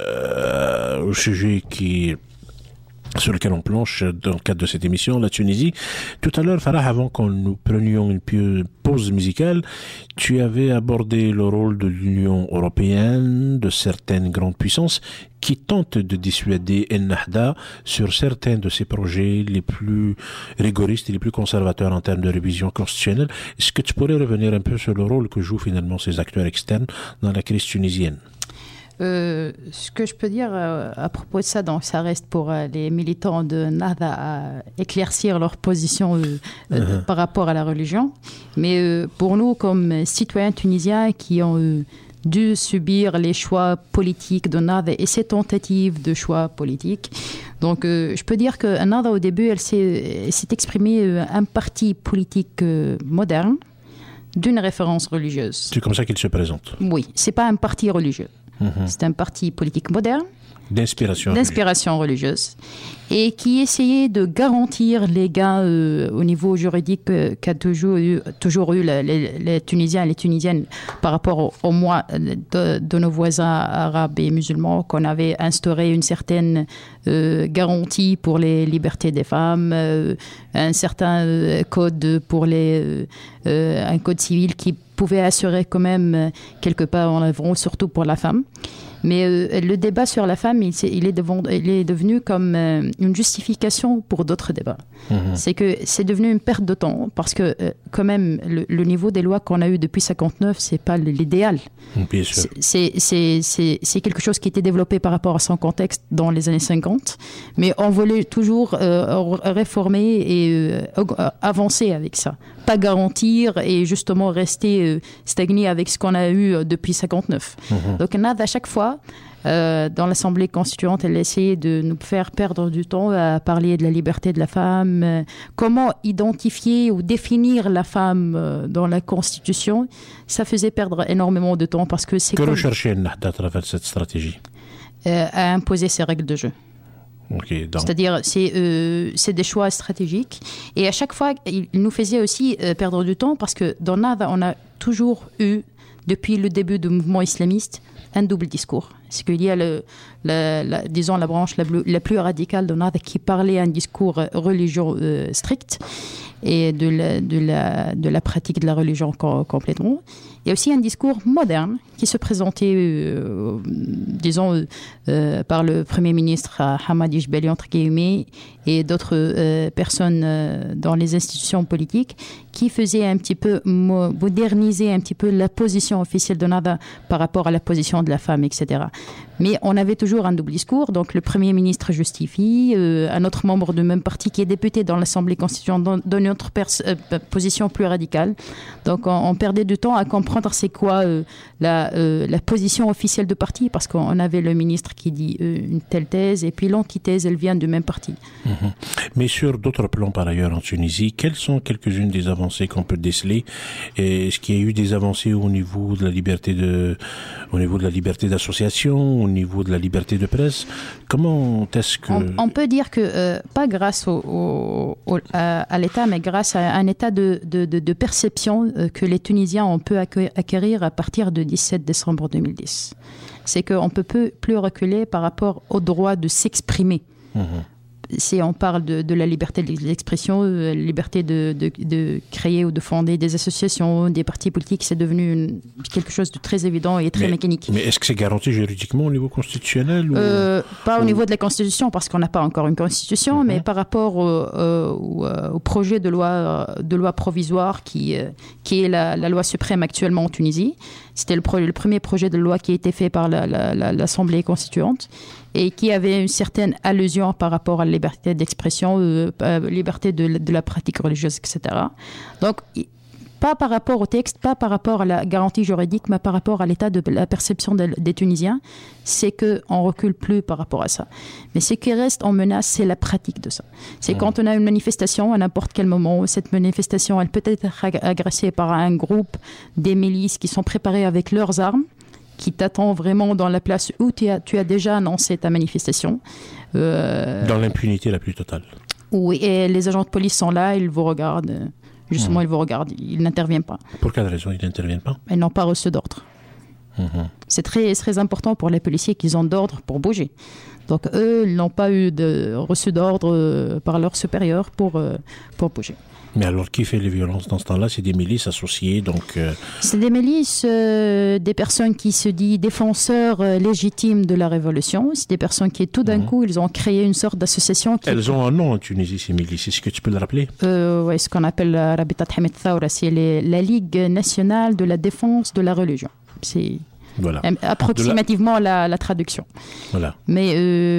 euh, au sujet qui sur lequel on planche dans le cadre de cette émission, la Tunisie. Tout à l'heure, Farah, avant qu'on nous prenions une pause musicale, tu avais abordé le rôle de l'Union européenne, de certaines grandes puissances qui tentent de dissuader Ennahda sur certains de ses projets les plus rigoristes et les plus conservateurs en termes de révision constitutionnelle. Est-ce que tu pourrais revenir un peu sur le rôle que jouent finalement ces acteurs externes dans la crise tunisienne? Euh, ce que je peux dire euh, à propos de ça, donc ça reste pour euh, les militants de Nahda à éclaircir leur position euh, euh, uh-huh. par rapport à la religion. Mais euh, pour nous, comme citoyens tunisiens qui ont euh, dû subir les choix politiques de Nahda et ses tentatives de choix politiques, donc euh, je peux dire que Nahda au début, elle s'est, elle s'est exprimée euh, un parti politique euh, moderne d'une référence religieuse. C'est comme ça qu'il se présente. Oui, c'est pas un parti religieux. Mmh. C'est un parti politique moderne, d'inspiration, d'inspiration religieuse, et qui essayait de garantir les gains euh, au niveau juridique euh, qu'a toujours eu, toujours eu la, les, les Tunisiens et les Tunisiennes par rapport au, au mois de, de nos voisins arabes et musulmans, qu'on avait instauré une certaine euh, garantie pour les libertés des femmes, euh, un certain euh, code pour les, euh, un code civil qui pouvait assurer quand même quelque part en avant, surtout pour la femme. Mais euh, le débat sur la femme, il, il, est, devant, il est devenu comme euh, une justification pour d'autres débats. Mmh. C'est que c'est devenu une perte de temps parce que euh, quand même le, le niveau des lois qu'on a eu depuis cinquante-neuf, c'est pas l'idéal. Bien sûr. C'est, c'est, c'est, c'est quelque chose qui était développé par rapport à son contexte dans les années cinquante, mais on voulait toujours euh, réformer et euh, avancer avec ça. Pas garantir et justement rester euh, stagné avec ce qu'on a eu depuis cinquante-neuf. Mmh. Donc Nahda, à chaque fois, euh, dans l'Assemblée constituante, elle essayait de nous faire perdre du temps à parler de la liberté de la femme, euh, comment identifier ou définir la femme euh, dans la Constitution. Ça faisait perdre énormément de temps parce que c'est... Que comme, recherchait Nahda à travers cette stratégie euh, à imposer ses règles de jeu. Okay, donc. C'est-à-dire, c'est, euh, c'est des choix stratégiques. Et à chaque fois, il nous faisait aussi euh, perdre du temps parce que dans Nahda, on a toujours eu, depuis le début du mouvement islamiste, un double discours. C'est qu'il y a, le, la, la, disons, la branche la, la plus radicale de Nahda qui parlait un discours religieux euh, strict et de la, de, la, de la pratique de la religion co- complètement. Il y a aussi un discours moderne qui se présentait, euh, disons, euh, par le Premier ministre Hamadi Jebeli, entre guillemets, et d'autres euh, personnes euh, dans les institutions politiques qui faisaient un petit peu moderniser un petit peu la position officielle de Nahda par rapport à la position de la femme, et cetera. Mais on avait toujours un double discours. Donc le Premier ministre justifie, euh, un autre membre du même parti qui est député dans l'Assemblée constituante donne une autre pers- euh, position plus radicale. Donc on, on perdait du temps à comprendre c'est quoi euh, la, euh, la position officielle du parti, parce qu'on avait le ministre qui dit euh, une telle thèse et puis l'antithèse, elle vient du même parti. Mmh. Mais sur d'autres plans par ailleurs en Tunisie, quelles sont quelques-unes des avancées qu'on peut déceler? Est-ce qu'il y a eu des avancées au niveau de la liberté de, au niveau de la liberté d'association, au niveau de la liberté de presse? Comment est-ce que... On, on peut dire que, euh, pas grâce au, au, au, à, à l'État, mais grâce à un état de, de, de, de perception euh, que les Tunisiens ont pu acquérir à partir du dix-sept décembre deux mille dix. C'est qu'on ne peut plus reculer par rapport au droit de s'exprimer. Mmh. Si on parle de, de la liberté de l'expression, la liberté de, de, de créer ou de fonder des associations, des partis politiques, c'est devenu une, quelque chose de très évident et très mais, mécanique. Mais est-ce que c'est garanti juridiquement au niveau constitutionnel ou... euh, Pas ou... au niveau de la Constitution, parce qu'on n'a pas encore une Constitution, mm-hmm. mais par rapport au, euh, au, au projet de loi, de loi provisoire qui, euh, qui est la, la loi suprême actuellement en Tunisie. C'était le, pro, le premier projet de loi qui a été fait par la, la, la, l'Assemblée constituante. et qui avait une certaine allusion par rapport à la liberté d'expression, euh, euh, liberté de, de la pratique religieuse, et cetera. Donc, pas par rapport au texte, pas par rapport à la garantie juridique, mais par rapport à l'état de la perception de, des Tunisiens, c'est qu'on ne recule plus par rapport à ça. Mais ce qui reste en menace, c'est la pratique de ça. C'est mmh. quand on a une manifestation, à n'importe quel moment, cette manifestation, elle peut être agressée par un groupe des milices qui sont préparés avec leurs armes, qui t'attend vraiment dans la place où tu as, tu as déjà annoncé ta manifestation. Euh, dans l'impunité la plus totale. Oui, et les agents de police sont là, ils vous regardent. Justement, mmh. ils vous regardent, ils n'interviennent pas. Pour quelle raison ils n'interviennent pas? Ils n'ont pas reçu d'ordre. Mmh. C'est très, très important pour les policiers qu'ils ont d'ordre pour bouger. Donc, eux, ils n'ont pas eu de, reçu d'ordre par leur supérieur pour, pour bouger. Mais alors, qui fait les violences dans ce temps-là? C'est des milices associées, donc... Euh... C'est des milices, euh, des personnes qui se disent défenseurs euh, légitimes de la révolution. C'est des personnes qui, tout d'un mmh. coup, ils ont créé une sorte d'association. Qui... Elles ont un nom en Tunisie, ces milices. Est-ce que tu peux le rappeler? euh, Oui, ce qu'on appelle la Rabitat Hamid Thaoura. C'est les, la Ligue nationale de la défense de la religion. C'est... Voilà. Approximativement la... La, la traduction. Voilà. Mais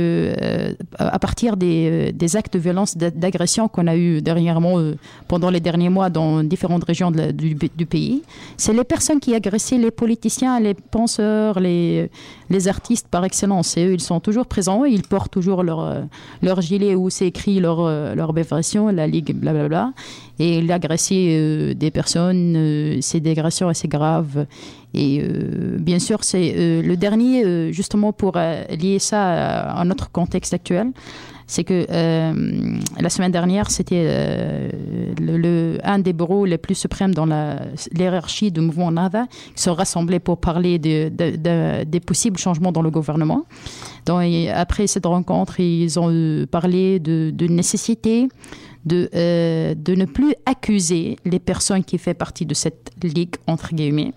euh, à partir des, des actes de violence, d'agression qu'on a eu dernièrement, euh, pendant les derniers mois dans différentes régions de la, du, du pays, c'est les personnes qui agressaient les politiciens, les penseurs, les, les artistes par excellence. Et eux, ils sont toujours présents, ils portent toujours leur, leur gilet où c'est écrit leur, leur bénédiction, la Ligue, blablabla. Et l'agresser euh, des personnes, euh, c'est des agressions assez graves. Et euh, bien sûr, c'est euh, le dernier, euh, justement pour euh, lier ça à, à notre contexte actuel, c'est que euh, la semaine dernière, c'était euh, le, le, un des bureaux les plus suprêmes dans la hiérarchie du mouvement Nahda qui se rassemblaient pour parler de, de, de, des possibles changements dans le gouvernement. Donc, après cette rencontre, ils ont parlé de, de nécessité de, euh, de ne plus accuser les personnes qui font partie de cette ligue, entre guillemets,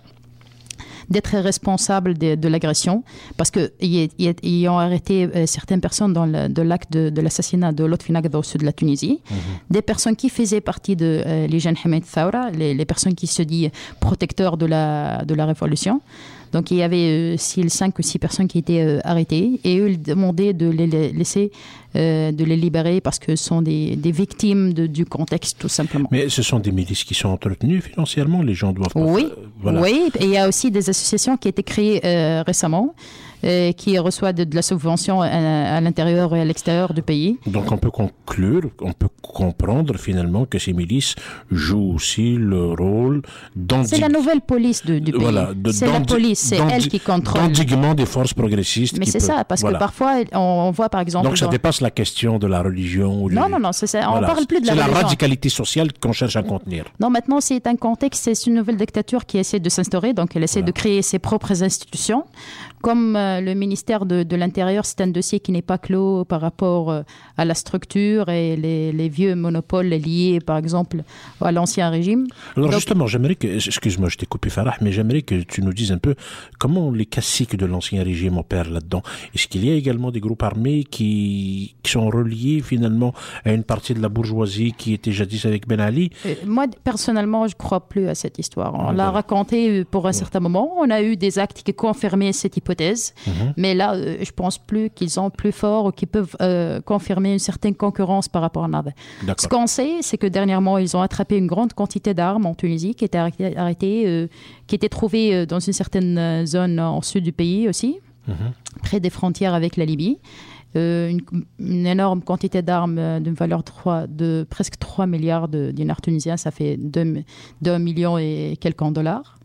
d'être responsables de, de l'agression, parce qu'ils ont arrêté euh, certaines personnes dans le, de l'acte de, de l'assassinat de Lotfi Nagda au sud de la Tunisie, mmh. des personnes qui faisaient partie de euh, les jeunes Hamid Thaoura, les, les personnes qui se disent protecteurs de la, de la révolution. Donc, il y avait euh, six, cinq ou six personnes qui étaient euh, arrêtées et eux, ils demandaient de les laisser, euh, de les libérer parce que ce sont des, des victimes de, du contexte, tout simplement. Mais ce sont des milices qui sont entretenues financièrement, les gens doivent pas... Oui, euh, voilà. Oui, et il y a aussi des associations qui ont été créées euh, récemment, euh, qui reçoivent de, de la subvention à, à l'intérieur et à l'extérieur du pays. Donc, on peut conclure, on peut comprendre finalement que ces milices jouent aussi le rôle d'endiguement. C'est la nouvelle police de, du pays. Voilà, de, c'est la police, c'est elle qui contrôle. D'endiguement des forces progressistes. Mais c'est peut, ça, parce voilà. que parfois, on, on voit par exemple... Donc, ça dans... dépasse la question de la religion. Ou non, les... non, non, c'est ça. On ne voilà. parle plus de la c'est religion. C'est la radicalité sociale qu'on cherche à contenir. Non, maintenant, c'est un contexte, c'est une nouvelle dictature qui essaie de s'instaurer, donc elle essaie voilà. de créer ses propres institutions. Comme euh, le ministère de, de l'Intérieur, c'est un dossier qui n'est pas clos par rapport euh, à la structure et les, les vieux monopoles liés, par exemple, à l'ancien régime. Alors Donc, justement, j'aimerais que, excuse-moi, je t'ai coupé Farah, mais j'aimerais que tu nous dises un peu comment les caciques de l'ancien régime opèrent là-dedans. Est-ce qu'il y a également des groupes armés qui, qui sont reliés finalement à une partie de la bourgeoisie qui était jadis avec Ben Ali? euh, Moi, personnellement, je ne crois plus à cette histoire. On ah, l'a raconté pour un ouais. certain moment. On a eu des actes qui confirmaient cette hypothèse. Mmh. Mais là, euh, je pense plus qu'ils sont plus forts ou qu'ils peuvent euh, confirmer une certaine concurrence par rapport à Nahda. Ce qu'on sait, c'est que dernièrement, ils ont attrapé une grande quantité d'armes en Tunisie qui étaient arrêtées, arrêtées euh, qui étaient trouvées euh, dans une certaine zone en sud du pays aussi, mmh. près des frontières avec la Libye. Euh, une, une énorme quantité d'armes euh, d'une valeur de, trois, de presque trois milliards de dinars tunisiens, ça fait deux millions et quelques en dollars.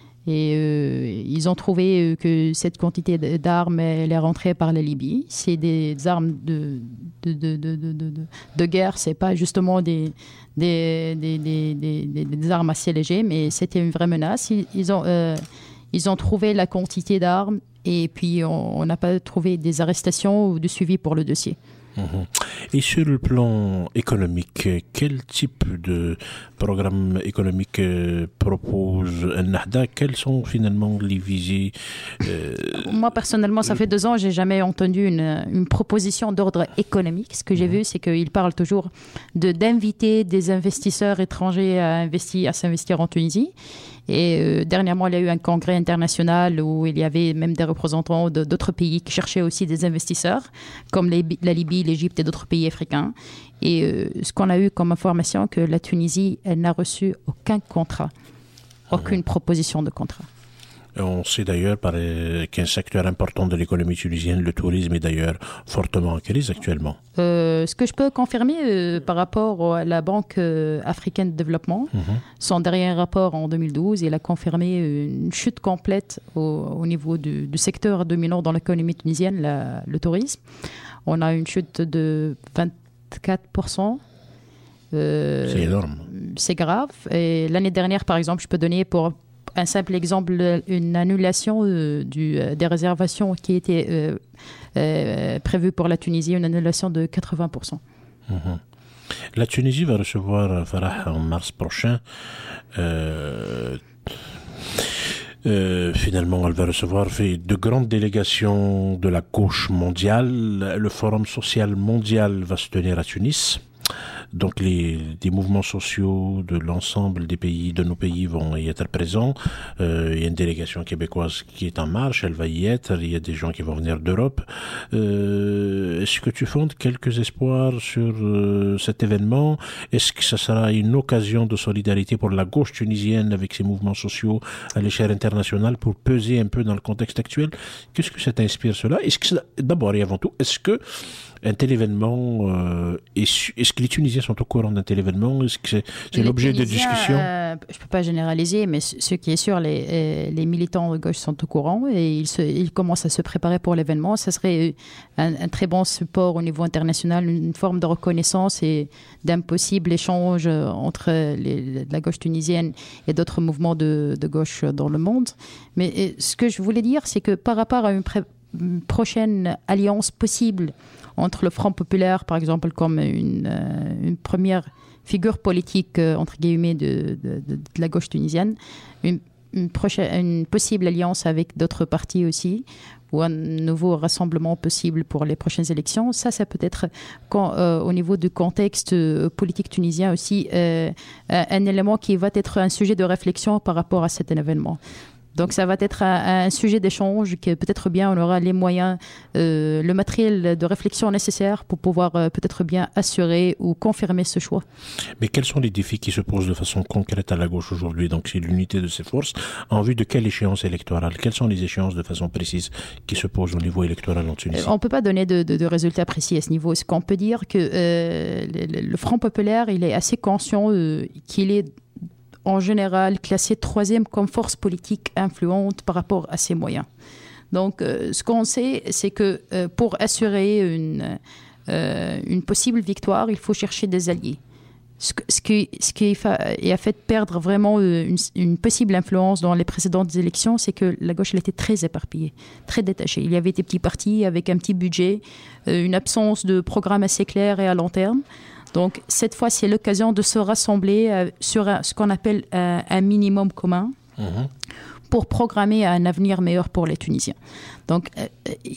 Et euh, ils ont trouvé euh, que cette quantité d'armes, elle est rentrée par la Libye. C'est des armes de, de, de, de, de, de, de guerre, c'est pas justement des, des, des, des, des, des armes assez légères, mais c'était une vraie menace. Ils, ils, ont, euh, ils ont trouvé la quantité d'armes et puis on n'a pas trouvé des arrestations ou de suivi pour le dossier. Mmh. Et sur le plan économique, quel type de programme économique euh, propose Ennahda? Quelles sont finalement les visées euh, Moi, personnellement, ça fait deux ans, je n'ai jamais entendu une, une proposition d'ordre économique. Ce que j'ai mmh. vu, c'est qu'il parle toujours de, d'inviter des investisseurs étrangers à, investir, à s'investir en Tunisie. Et euh, dernièrement, il y a eu un congrès international où il y avait même des représentants de, d'autres pays qui cherchaient aussi des investisseurs, comme les, la Libye, l'Égypte et d'autres pays africains. Et euh, ce qu'on a eu comme information, que la Tunisie, elle n'a reçu aucun contrat, aucune mmh. proposition de contrat. On sait d'ailleurs qu'un secteur important de l'économie tunisienne, le tourisme, est d'ailleurs fortement en crise actuellement. Euh, ce que je peux confirmer euh, par rapport à la Banque euh, africaine de développement, mm-hmm. son dernier rapport en deux mille douze, il a confirmé une chute complète au, au niveau du, du secteur dominant dans l'économie tunisienne, la, le tourisme. On a une chute de vingt-quatre pour cent. Euh, c'est énorme. C'est grave. Et l'année dernière, par exemple, je peux donner pour un simple exemple, une annulation euh, du, euh, des réservations qui était euh, euh, prévue pour la Tunisie, une annulation de quatre-vingts pour cent. Mmh. La Tunisie va recevoir Farah en mars prochain. Euh, euh, finalement, elle va recevoir de grandes délégations de la gauche mondiale. Le Forum social mondial va se tenir à Tunis. Donc les des mouvements sociaux de l'ensemble des pays, de nos pays vont y être présents. Euh, il y a une délégation québécoise qui est en marche, elle va y être. Il y a des gens qui vont venir d'Europe. Euh, est-ce que tu fondes quelques espoirs sur euh, cet événement? Est-ce que ça sera une occasion de solidarité pour la gauche tunisienne avec ces mouvements sociaux à l'échelle internationale pour peser un peu dans le contexte actuel? Qu'est-ce que ça t'inspire cela? Est-ce que ça, d'abord et avant tout, est-ce que un tel événement, euh, est, est-ce que les Tunisiens sont au courant d'un tel événement? Est-ce que c'est, c'est l'objet de discussion? euh, Je ne peux pas généraliser, mais ce qui est sûr, les, les militants de gauche sont au courant et ils, se, ils commencent à se préparer pour l'événement. Ça serait un, un très bon support au niveau international, une forme de reconnaissance et d'un possible échange entre les, la gauche tunisienne et d'autres mouvements de, de gauche dans le monde. Mais ce que je voulais dire, c'est que par rapport à une, pré, une prochaine alliance possible entre le Front populaire, par exemple, comme une, euh, une première figure politique, euh, entre guillemets, de, de, de, de la gauche tunisienne, une, une, prochaine, une possible alliance avec d'autres partis aussi, ou un nouveau rassemblement possible pour les prochaines élections. Ça, ça peut être, quand, euh, au niveau du contexte euh, politique tunisien aussi, euh, un, un élément qui va être un sujet de réflexion par rapport à cet événement. Donc ça va être un, un sujet d'échange que peut-être bien on aura les moyens, euh, le matériel de réflexion nécessaire pour pouvoir euh, peut-être bien assurer ou confirmer ce choix. Mais quels sont les défis qui se posent de façon concrète à la gauche aujourd'hui? Donc c'est l'unité de ses forces en vue de quelle échéance électorale? Quelles sont les échéances de façon précise qui se posent au niveau électoral en Tunisie? On ne peut pas donner de, de, de résultats précis à ce niveau. Ce qu'on peut dire que euh, le, le Front populaire, il est assez conscient euh, qu'il est en général classé troisième comme force politique influente par rapport à ses moyens. Donc, euh, ce qu'on sait, c'est que euh, pour assurer une, euh, une possible victoire, il faut chercher des alliés. Ce, ce qui, ce qui a fait perdre vraiment une, une possible influence dans les précédentes élections, c'est que la gauche elle était très éparpillée, très détachée. Il y avait des petits partis avec un petit budget, euh, une absence de programme assez clair et à long terme. Donc, cette fois, c'est l'occasion de se rassembler euh, sur un, ce qu'on appelle euh, un minimum commun mmh. pour programmer un avenir meilleur pour les Tunisiens. Donc, euh,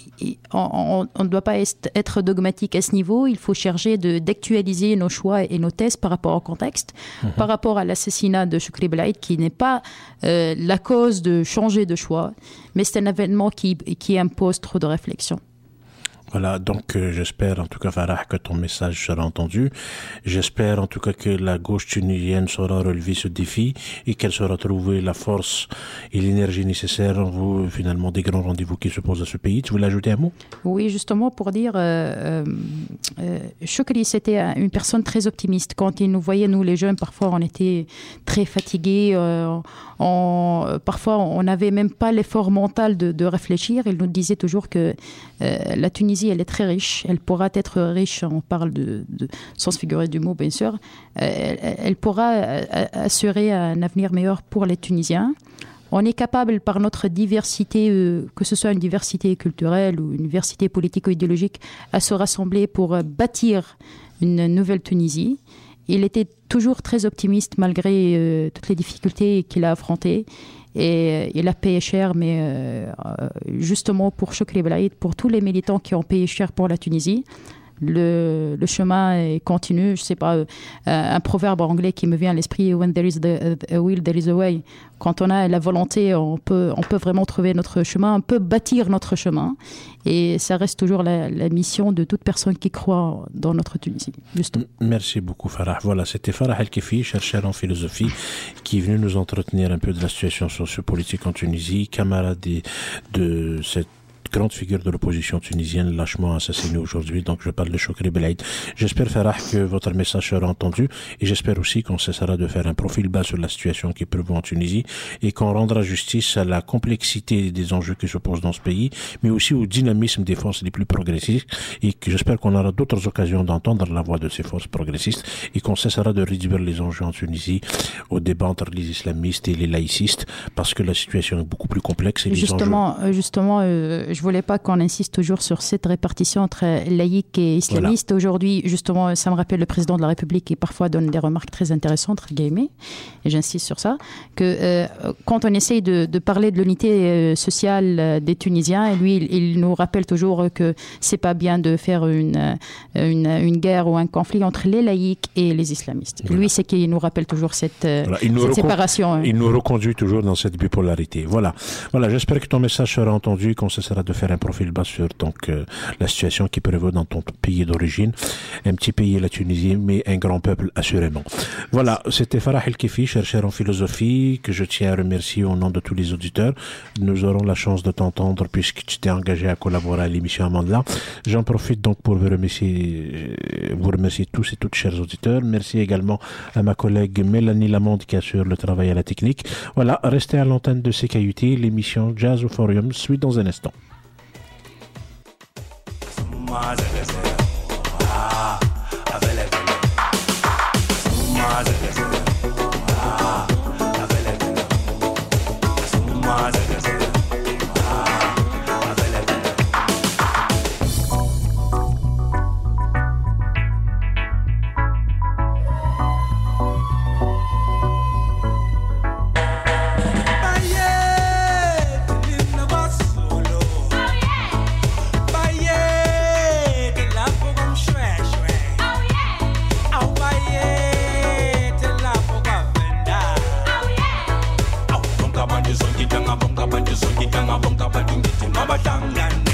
on ne doit pas être dogmatique à ce niveau. Il faut chercher de, d'actualiser nos choix et nos thèses par rapport au contexte, mmh. par rapport à l'assassinat de Chokri Belaïd, qui n'est pas euh, la cause de changer de choix, mais c'est un événement qui, qui impose trop de réflexion. Voilà, donc euh, j'espère en tout cas, Farah, que ton message sera entendu. J'espère en tout cas que la gauche tunisienne saura relever ce défi et qu'elle saura trouver la force et l'énergie nécessaire en vue finalement des grands rendez-vous qui se posent à ce pays. Tu voulais ajouter un mot? Oui, justement pour dire, euh, euh, Chokri, c'était une personne très optimiste. Quand il nous voyait, nous les jeunes, parfois on était très fatigués. Euh, on, parfois on n'avait même pas l'effort mental de, de réfléchir. Il nous disait toujours que euh, la Tunisie elle est très riche, elle pourra être riche, on parle de, de sens figuré du mot bien sûr, elle, elle pourra assurer un avenir meilleur pour les Tunisiens. on est capable par notre diversité, euh, que ce soit une diversité culturelle ou une diversité politico-idéologique, à se rassembler pour euh, bâtir une nouvelle Tunisie. Il était toujours très optimiste malgré euh, toutes les difficultés qu'il a affrontées. Et il a payé cher, mais euh, justement pour Chokri Belaïd, pour tous les militants qui ont payé cher pour la Tunisie, le, le chemin est continu. Je ne sais pas, euh, un proverbe anglais qui me vient à l'esprit, when there is the, a will, there is a way. Quand on a la volonté, on peut, on peut vraiment trouver notre chemin, on peut bâtir notre chemin. Et ça reste toujours la, la mission de toute personne qui croit dans notre Tunisie. Justement. Merci beaucoup, Farah. Voilà, c'était Farah El-Kefi, chercheur en philosophie, qui est venu nous entretenir un peu de la situation sociopolitique en Tunisie, camarade de, de cette grande figure de l'opposition tunisienne lâchement assassinée aujourd'hui. Donc je parle de Chokri Belaïd. J'espère, Farah, que votre message sera entendu et j'espère aussi qu'on cessera de faire un profil bas sur la situation qui prévaut en Tunisie et qu'on rendra justice à la complexité des enjeux qui se posent dans ce pays, mais aussi au dynamisme des forces les plus progressistes et que j'espère qu'on aura d'autres occasions d'entendre la voix de ces forces progressistes et qu'on cessera de réduire les enjeux en Tunisie au débat entre les islamistes et les laïcistes parce que la situation est beaucoup plus complexe et les justement, enjeux... Justement, euh, je voulais pas qu'on insiste toujours sur cette répartition entre laïcs et islamistes. Voilà. Aujourd'hui, justement, ça me rappelle le président de la République qui parfois donne des remarques très intéressantes, entre guillemets, et j'insiste sur ça, que euh, quand on essaye de, de parler de l'unité euh, sociale des Tunisiens, et lui, il, il nous rappelle toujours que c'est pas bien de faire une, une, une guerre ou un conflit entre les laïcs et les islamistes. Voilà. Lui, c'est qu'il nous rappelle toujours cette, voilà. cette recon... séparation. Il nous reconduit toujours dans cette bipolarité. Voilà. Voilà. J'espère que ton message sera entendu et qu'on cessera de faire un profil bas sur donc euh, la situation qui prévaut dans ton pays d'origine. Un petit pays, la Tunisie, mais un grand peuple assurément. Voilà, c'était Farah El-Kefi, chercheur en philosophie, que je tiens à remercier au nom de tous les auditeurs. Nous aurons la chance de t'entendre puisque tu t'es engagé à collaborer à l'émission Amandla. J'en profite donc pour vous remercier, vous remercier tous et toutes, chers auditeurs. Merci également à ma collègue Mélanie Lamonde qui assure le travail à la technique. Voilà, restez à l'antenne de C K U T, l'émission Jazz au Forum suit dans un instant. Bonga banjo songi danga bonga banjo songi danga bonga banjo ngiti mama danga